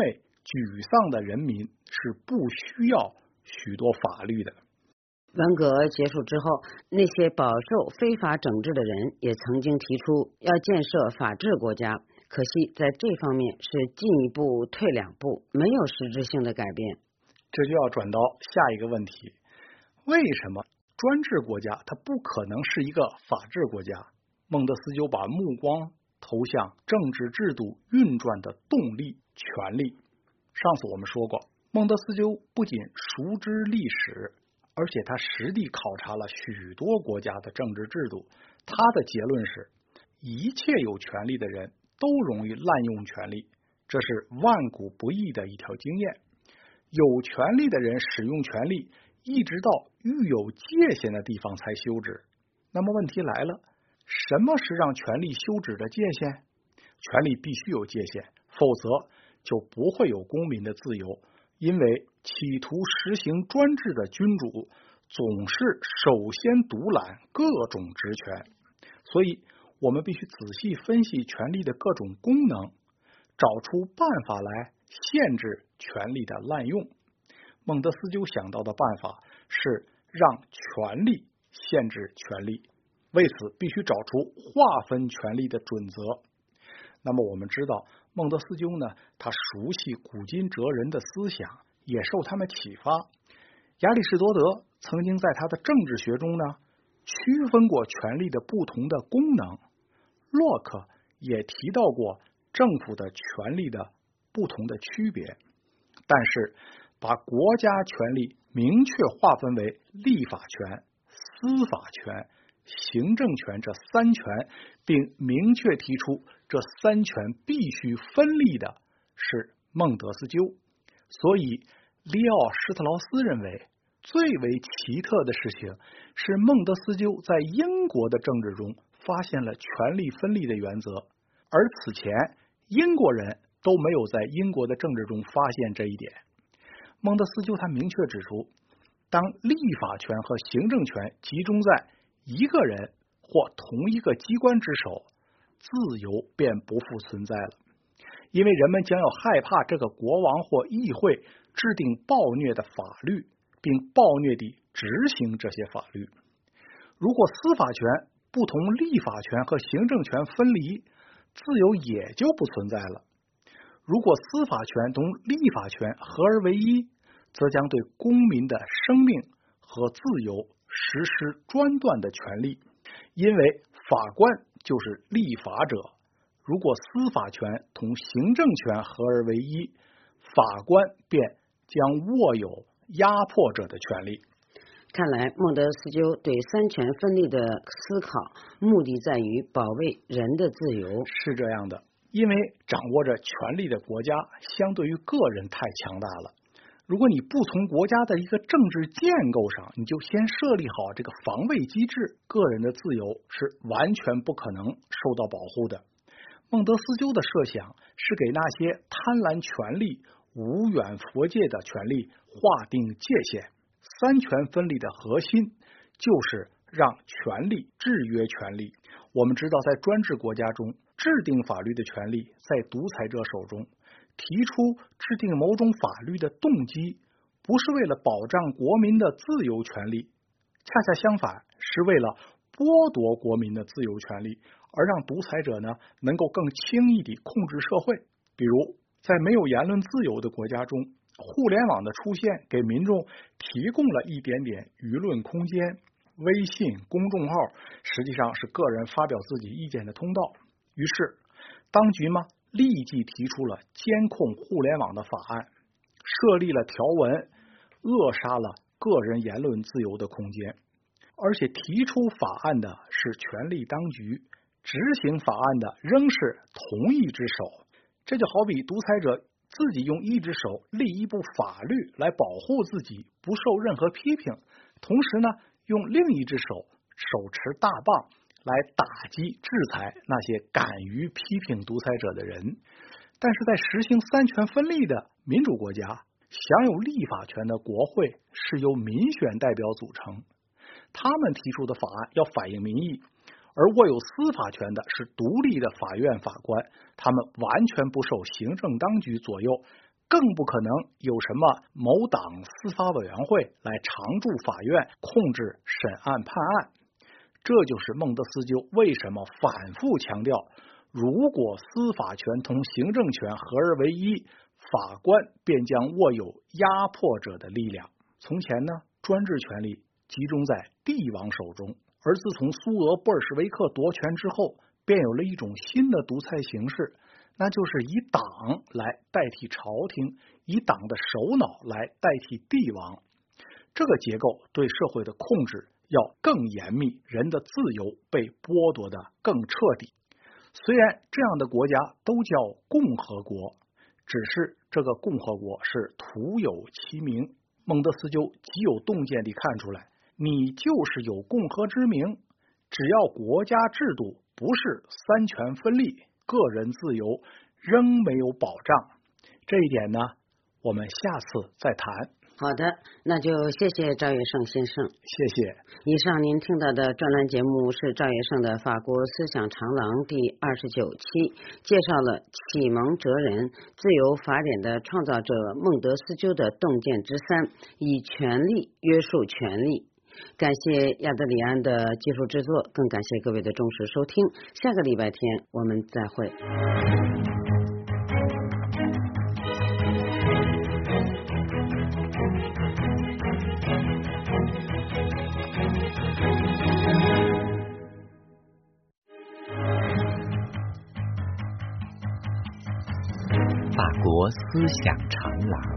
沮丧的人民是不需要许多法律的。 文革结束之后，那些饱受非法整治的人也曾经提出要建设法治国家，可惜在这方面是进一步退两步，没有实质性的改变。 这就要转到下一个问题，为什么专制国家它不可能是一个法治国家？孟德斯鸠把目光投向政治制度运转的动力——权力。上次我们说过，孟德斯鸠不仅熟知历史，而且他实地考察了许多国家的政治制度。他的结论是，一切有权力的人都容易滥用权力，这是万古不易的一条经验。有权力的人使用权力，一直到遇有界限的地方才休止。那么问题来了，什么是让权力休止的界限？权力必须有界限，否则就不会有公民的自由。因为企图实行专制的君主总是首先独揽各种职权，所以我们必须仔细分析权力的各种功能，找出办法来限制权力的滥用。孟德斯鸠想到的办法是让权力限制权力，为此必须找出划分权力的准则。那么我们知道，孟德斯鸠呢，他熟悉古今哲人的思想，也受他们启发。亚里士多德曾经在他的政治学中呢，区分过权力的不同的功能。洛克也提到过政府的权力的不同的区别。但是把国家权力明确划分为立法权、司法权、行政权这三权，并明确提出这三权必须分立的是孟德斯鸠。所以利奥施特劳斯认为，最为奇特的事情是孟德斯鸠在英国的政治中发现了权力分立的原则，而此前英国人都没有在英国的政治中发现这一点。孟德斯鸠他明确指出，当立法权和行政权集中在一个人或同一个机关之手，自由便不复存在了，因为人们将要害怕这个国王或议会制定暴虐的法律，并暴虐地执行这些法律。如果司法权不同立法权和行政权分离，自由也就不存在了。如果司法权同立法权合而为一，则将对公民的生命和自由实施专断的权利，因为法官就是立法者。如果司法权同行政权合而为一，法官便将握有压迫者的权利。 看来孟德斯鸠对三权分立的思考，目的在于保卫人的自由。 是这样的，因为掌握着权力的国家相对于个人太强大了。如果你不从国家的一个政治建构上，你就先设立好这个防卫机制，个人的自由是完全不可能受到保护的。孟德斯鸠的设想是给那些贪婪权力、无远弗届的权力划定界限。三权分立的核心就是让权力制约权力。我们知道，在专制国家中，制定法律的权利在独裁者手中。提出制定某种法律的动机，不是为了保障国民的自由权利，恰恰相反，是为了剥夺国民的自由权利，而让独裁者呢能够更轻易地控制社会。比如，在没有言论自由的国家中，互联网的出现给民众提供了一点点舆论空间。微信公众号实际上是个人发表自己意见的通道。于是，当局嘛立即提出了监控互联网的法案，设立了条文，扼杀了个人言论自由的空间。而且提出法案的是权力当局，执行法案的仍是同一只手。这就好比独裁者自己用一只手立一部法律来保护自己不受任何批评，同时呢用另一只手手持大棒来打击制裁那些敢于批评独裁者的人。但是在实行三权分立的民主国家，享有立法权的国会是由民选代表组成，他们提出的法案要反映民意，而握有司法权的是独立的法院法官，他们完全不受行政当局左右， 更不可能有什么某党司法委员会来常驻法院控制审案判案。这就是孟德斯鸠为什么反复强调，如果司法权同行政权合而为一，法官便将握有压迫者的力量。从前呢，专制权力集中在帝王手中，而自从苏俄布尔什维克夺权之后，便有了一种新的独裁形式，那就是以党来代替朝廷，以党的首脑来代替帝王。这个结构对社会的控制要更严密，人的自由被剥夺的更彻底。虽然这样的国家都叫共和国，只是这个共和国是徒有其名。孟德斯鸠极有洞见地看出来，你就是有共和之名，只要国家制度不是三权分立，个人自由仍没有保障。这一点呢，我们下次再谈。 好的，那就谢谢赵月胜先生。 谢谢。 以上您听到的专栏节目是赵月胜的《法国思想长廊》第二十九期，介绍了启蒙哲人、自由法典的创造者孟德斯鸠的洞见之三：以权力约束权力。感谢亚德里安的技术制作，更感谢各位的忠实收听。下个礼拜天我们再会。 法国思想长廊，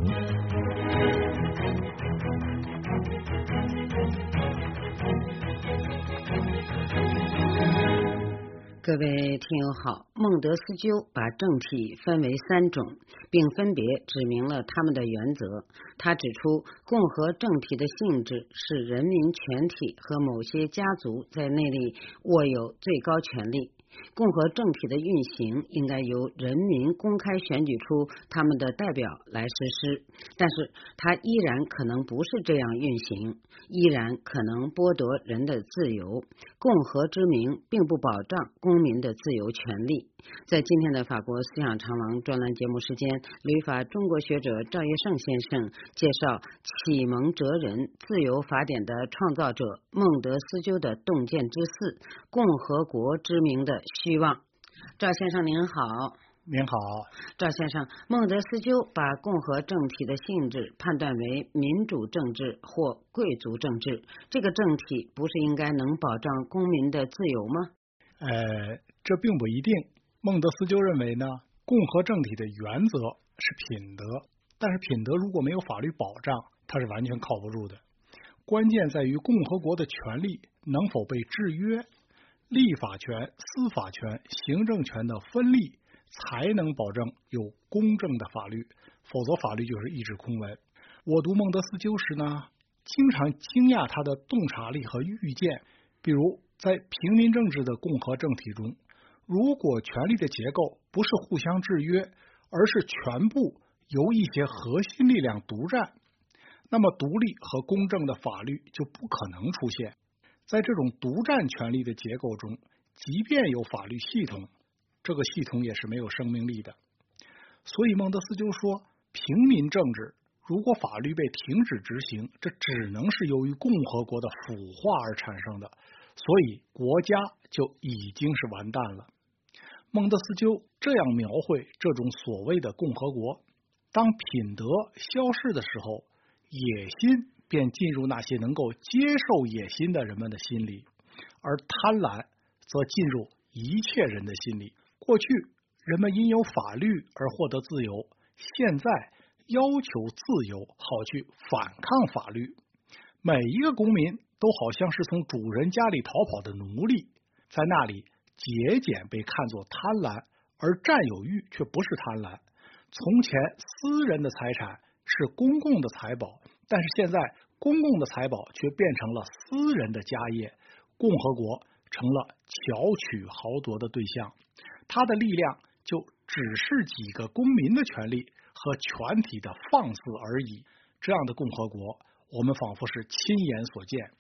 各位听友好，孟德斯鸠把政体分为三种，并分别指明了他们的原则。他指出，共和政体的性质是人民全体和某些家族在内里握有最高权力。共和政体的运行应该由人民公开选举出他们的代表来实施，但是它依然可能不是这样运行，依然可能剥夺人的自由。共和之名并不保障公民的自由权利。在今天的法国思想长廊专栏节目时间，旅法中国学者赵月胜先生介绍启蒙哲人、自由法典的创造者孟德斯鸠的洞见之四：共和国之名的虚妄。赵先生您好。 您好。 赵先生，孟德斯鸠把共和政体的性质判断为民主政治或贵族政治，这个政体不是应该能保障公民的自由吗？ 呃，这并不一定。孟德斯鸠认为呢，共和政体的原则是品德，但是品德如果没有法律保障，它是完全靠不住的。关键在于共和国的权力能否被制约，立法权、司法权、行政权的分立才能保证有公正的法律，否则法律就是一纸空文。我读孟德斯鸠时呢，经常惊讶他的洞察力和预见。比如在平民政治的共和政体中，如果权力的结构不是互相制约，而是全部由一些核心力量独占，那么独立和公正的法律就不可能出现。在这种独占权力的结构中，即便有法律系统，这个系统也是没有生命力的。所以孟德斯鸠说，平民政治如果法律被停止执行，这只能是由于共和国的腐化而产生的，所以国家就已经是完蛋了。孟德斯鸠这样描绘这种所谓的共和国：当品德消逝的时候，野心便进入那些能够接受野心的人们的心里，而贪婪则进入一切人的心里。过去人们因有法律而获得自由，现在要求自由好去反抗法律。每一个公民都好像是从主人家里逃跑的奴隶，在那里节俭被看作贪婪，而占有欲却不是贪婪。从前私人的财产是公共的财宝，但是现在公共的财宝却变成了私人的家业，共和国成了巧取豪夺的对象，它的力量就只是几个公民的权利和全体的放肆而已。这样的共和国，我们仿佛是亲眼所见。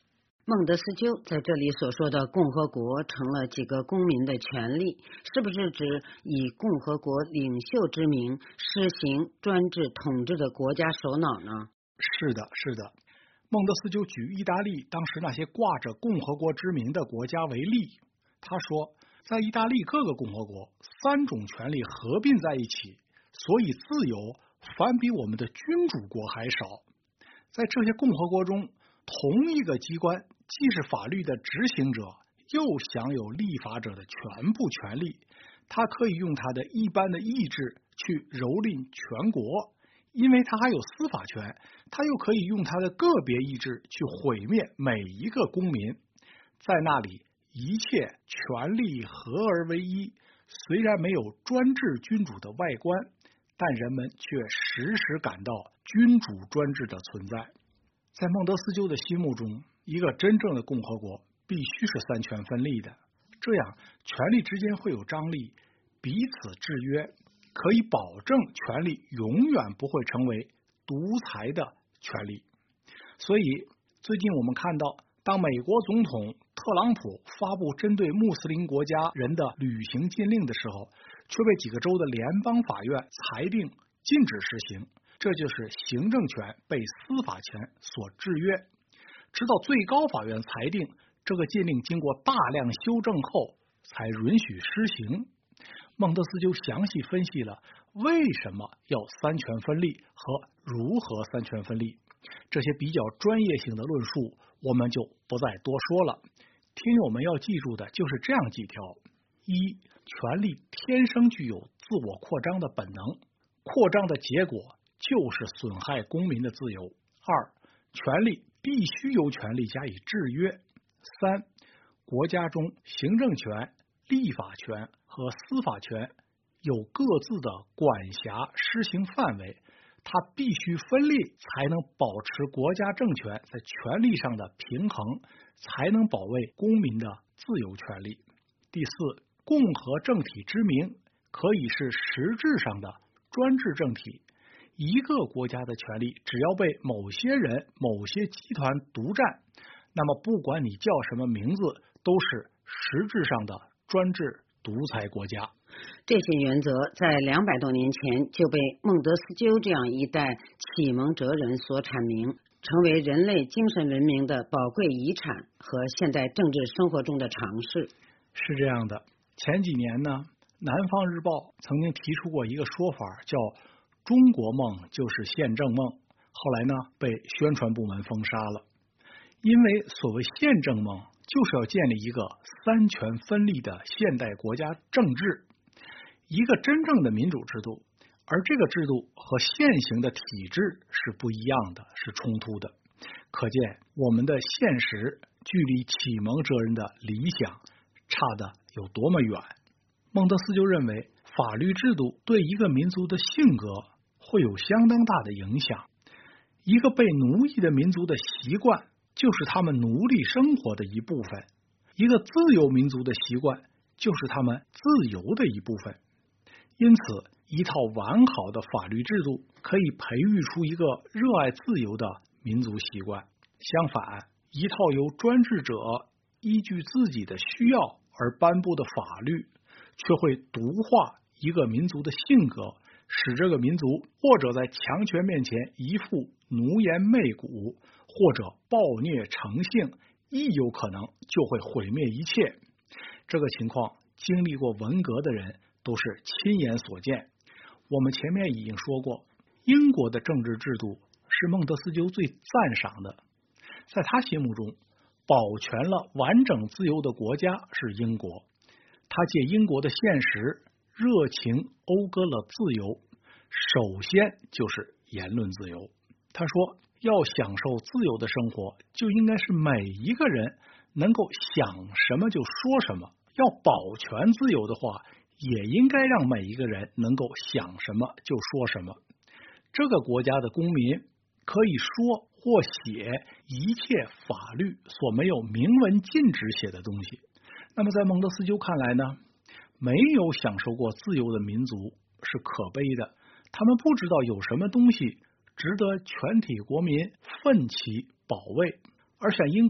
孟德斯鸠在这里所说的共和国成了几个公民的权利，是不是指以共和国领袖之名施行专制统治的国家首脑呢？ 是的，是的。孟德斯鸠举意大利当时那些挂着共和国之名的国家为例，他说，在意大利各个共和国，三种权利合并在一起，所以自由反比我们的君主国还少。在这些共和国中，同一个机关既是法律的执行者，又享有立法者的全部权利。他可以用他的一般的意志去蹂躏全国，因为他还有司法权，他又可以用他的个别意志去毁灭每一个公民。在那里，一切权力合而为一，虽然没有专制君主的外观，但人们却时时感到君主专制的存在。在孟德斯鸠的心目中，一个真正的共和国必须是三权分立的，这样权力之间会有张力，彼此制约，可以保证权力永远不会成为独裁的权力。所以最近我们看到，当美国总统特朗普发布针对穆斯林国家人的旅行禁令的时候，却被几个州的联邦法院裁定禁止实行，这就是行政权被司法权所制约。直到最高法院裁定这个禁令经过大量修正后才允许施行。孟德斯鸠详细分析了为什么要三权分立和如何三权分立，这些比较专业性的论述我们就不再多说了。听友们要记住的就是这样几条：一、权力天生具有自我扩张的本能，扩张的结果就是损害公民的自由。二、权力必须由权力加以制约。三、国家中行政权、立法权和司法权有各自的管辖施行范围，它必须分立才能保持国家政权在权力上的平衡，才能保卫公民的自由权利。第四，共和政体之名可以是实质上的专制政体，一个国家的权力只要被某些人、某些集团独占，那么不管你叫什么名字，都是实质上的专制独裁国家。 这些原则在两百多年前就被孟德斯鸠这样一代启蒙哲人所阐明，成为人类精神文明的宝贵遗产和现代政治生活中的常识。 是这样的，前几年呢，南方日报曾经提出过一个说法，叫中国梦就是宪政梦，后来呢被宣传部门封杀了。因为所谓宪政梦就是要建立一个三权分立的现代国家政治，一个真正的民主制度，而这个制度和现行的体制是不一样的，是冲突的。可见我们的现实距离启蒙哲人的理想差得有多么远。孟德斯鸠认为，法律制度对一个民族的性格会有相当大的影响。一个被奴役的民族的习惯就是他们奴隶生活的一部分，一个自由民族的习惯就是他们自由的一部分。因此，一套完好的法律制度可以培育出一个热爱自由的民族习惯。相反，一套由专制者依据自己的需要而颁布的法律，却会毒化一个民族的性格，使这个民族或者在强权面前一副奴颜媚骨，或者暴虐成性，亦有可能就会毁灭一切。这个情况经历过文革的人都是亲眼所见。我们前面已经说过，英国的政治制度是孟德斯鸠最赞赏的。在他心目中，保全了完整自由的国家是英国。他借英国的现实热情讴歌了自由，首先就是言论自由。他说，要享受自由的生活，就应该是每一个人能够想什么就说什么。要保全自由的话，也应该让每一个人能够想什么就说什么。这个国家的公民可以说或写一切法律所没有明文禁止写的东西。那么在孟德斯鸠看来呢，没有享受过自由的民族是可悲的，他们不知道有什么东西值得全体国民奋起保卫。而像英国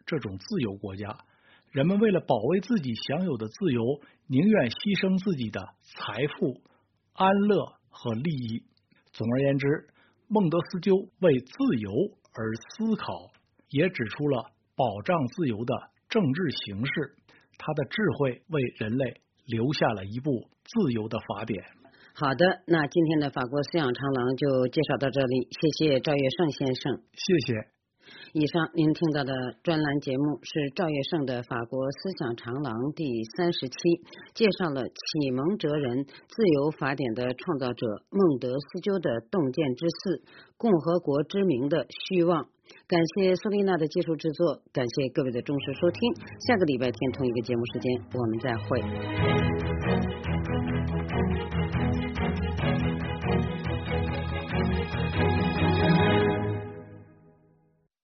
这种自由国家。人们为了保卫自己享有的自由，宁愿牺牲自己的财富、安乐和利益。总而言之，孟德斯鸠为自由而思考，也指出了保障自由的政治形式。他的智慧为人类留下了一部自由的法典。 好的，那今天的法国思想长廊就介绍到这里，谢谢赵月胜先生。 谢谢。 以上您听到的专栏节目是赵月胜的法国思想长廊第三十期，介绍了启蒙哲人自由法典的创造者孟德斯鸠的洞见之四，共和国之名的虚妄。感谢苏丽娜的技术制作，感谢各位的忠实收听。下个礼拜天同一个节目时间，我们再会。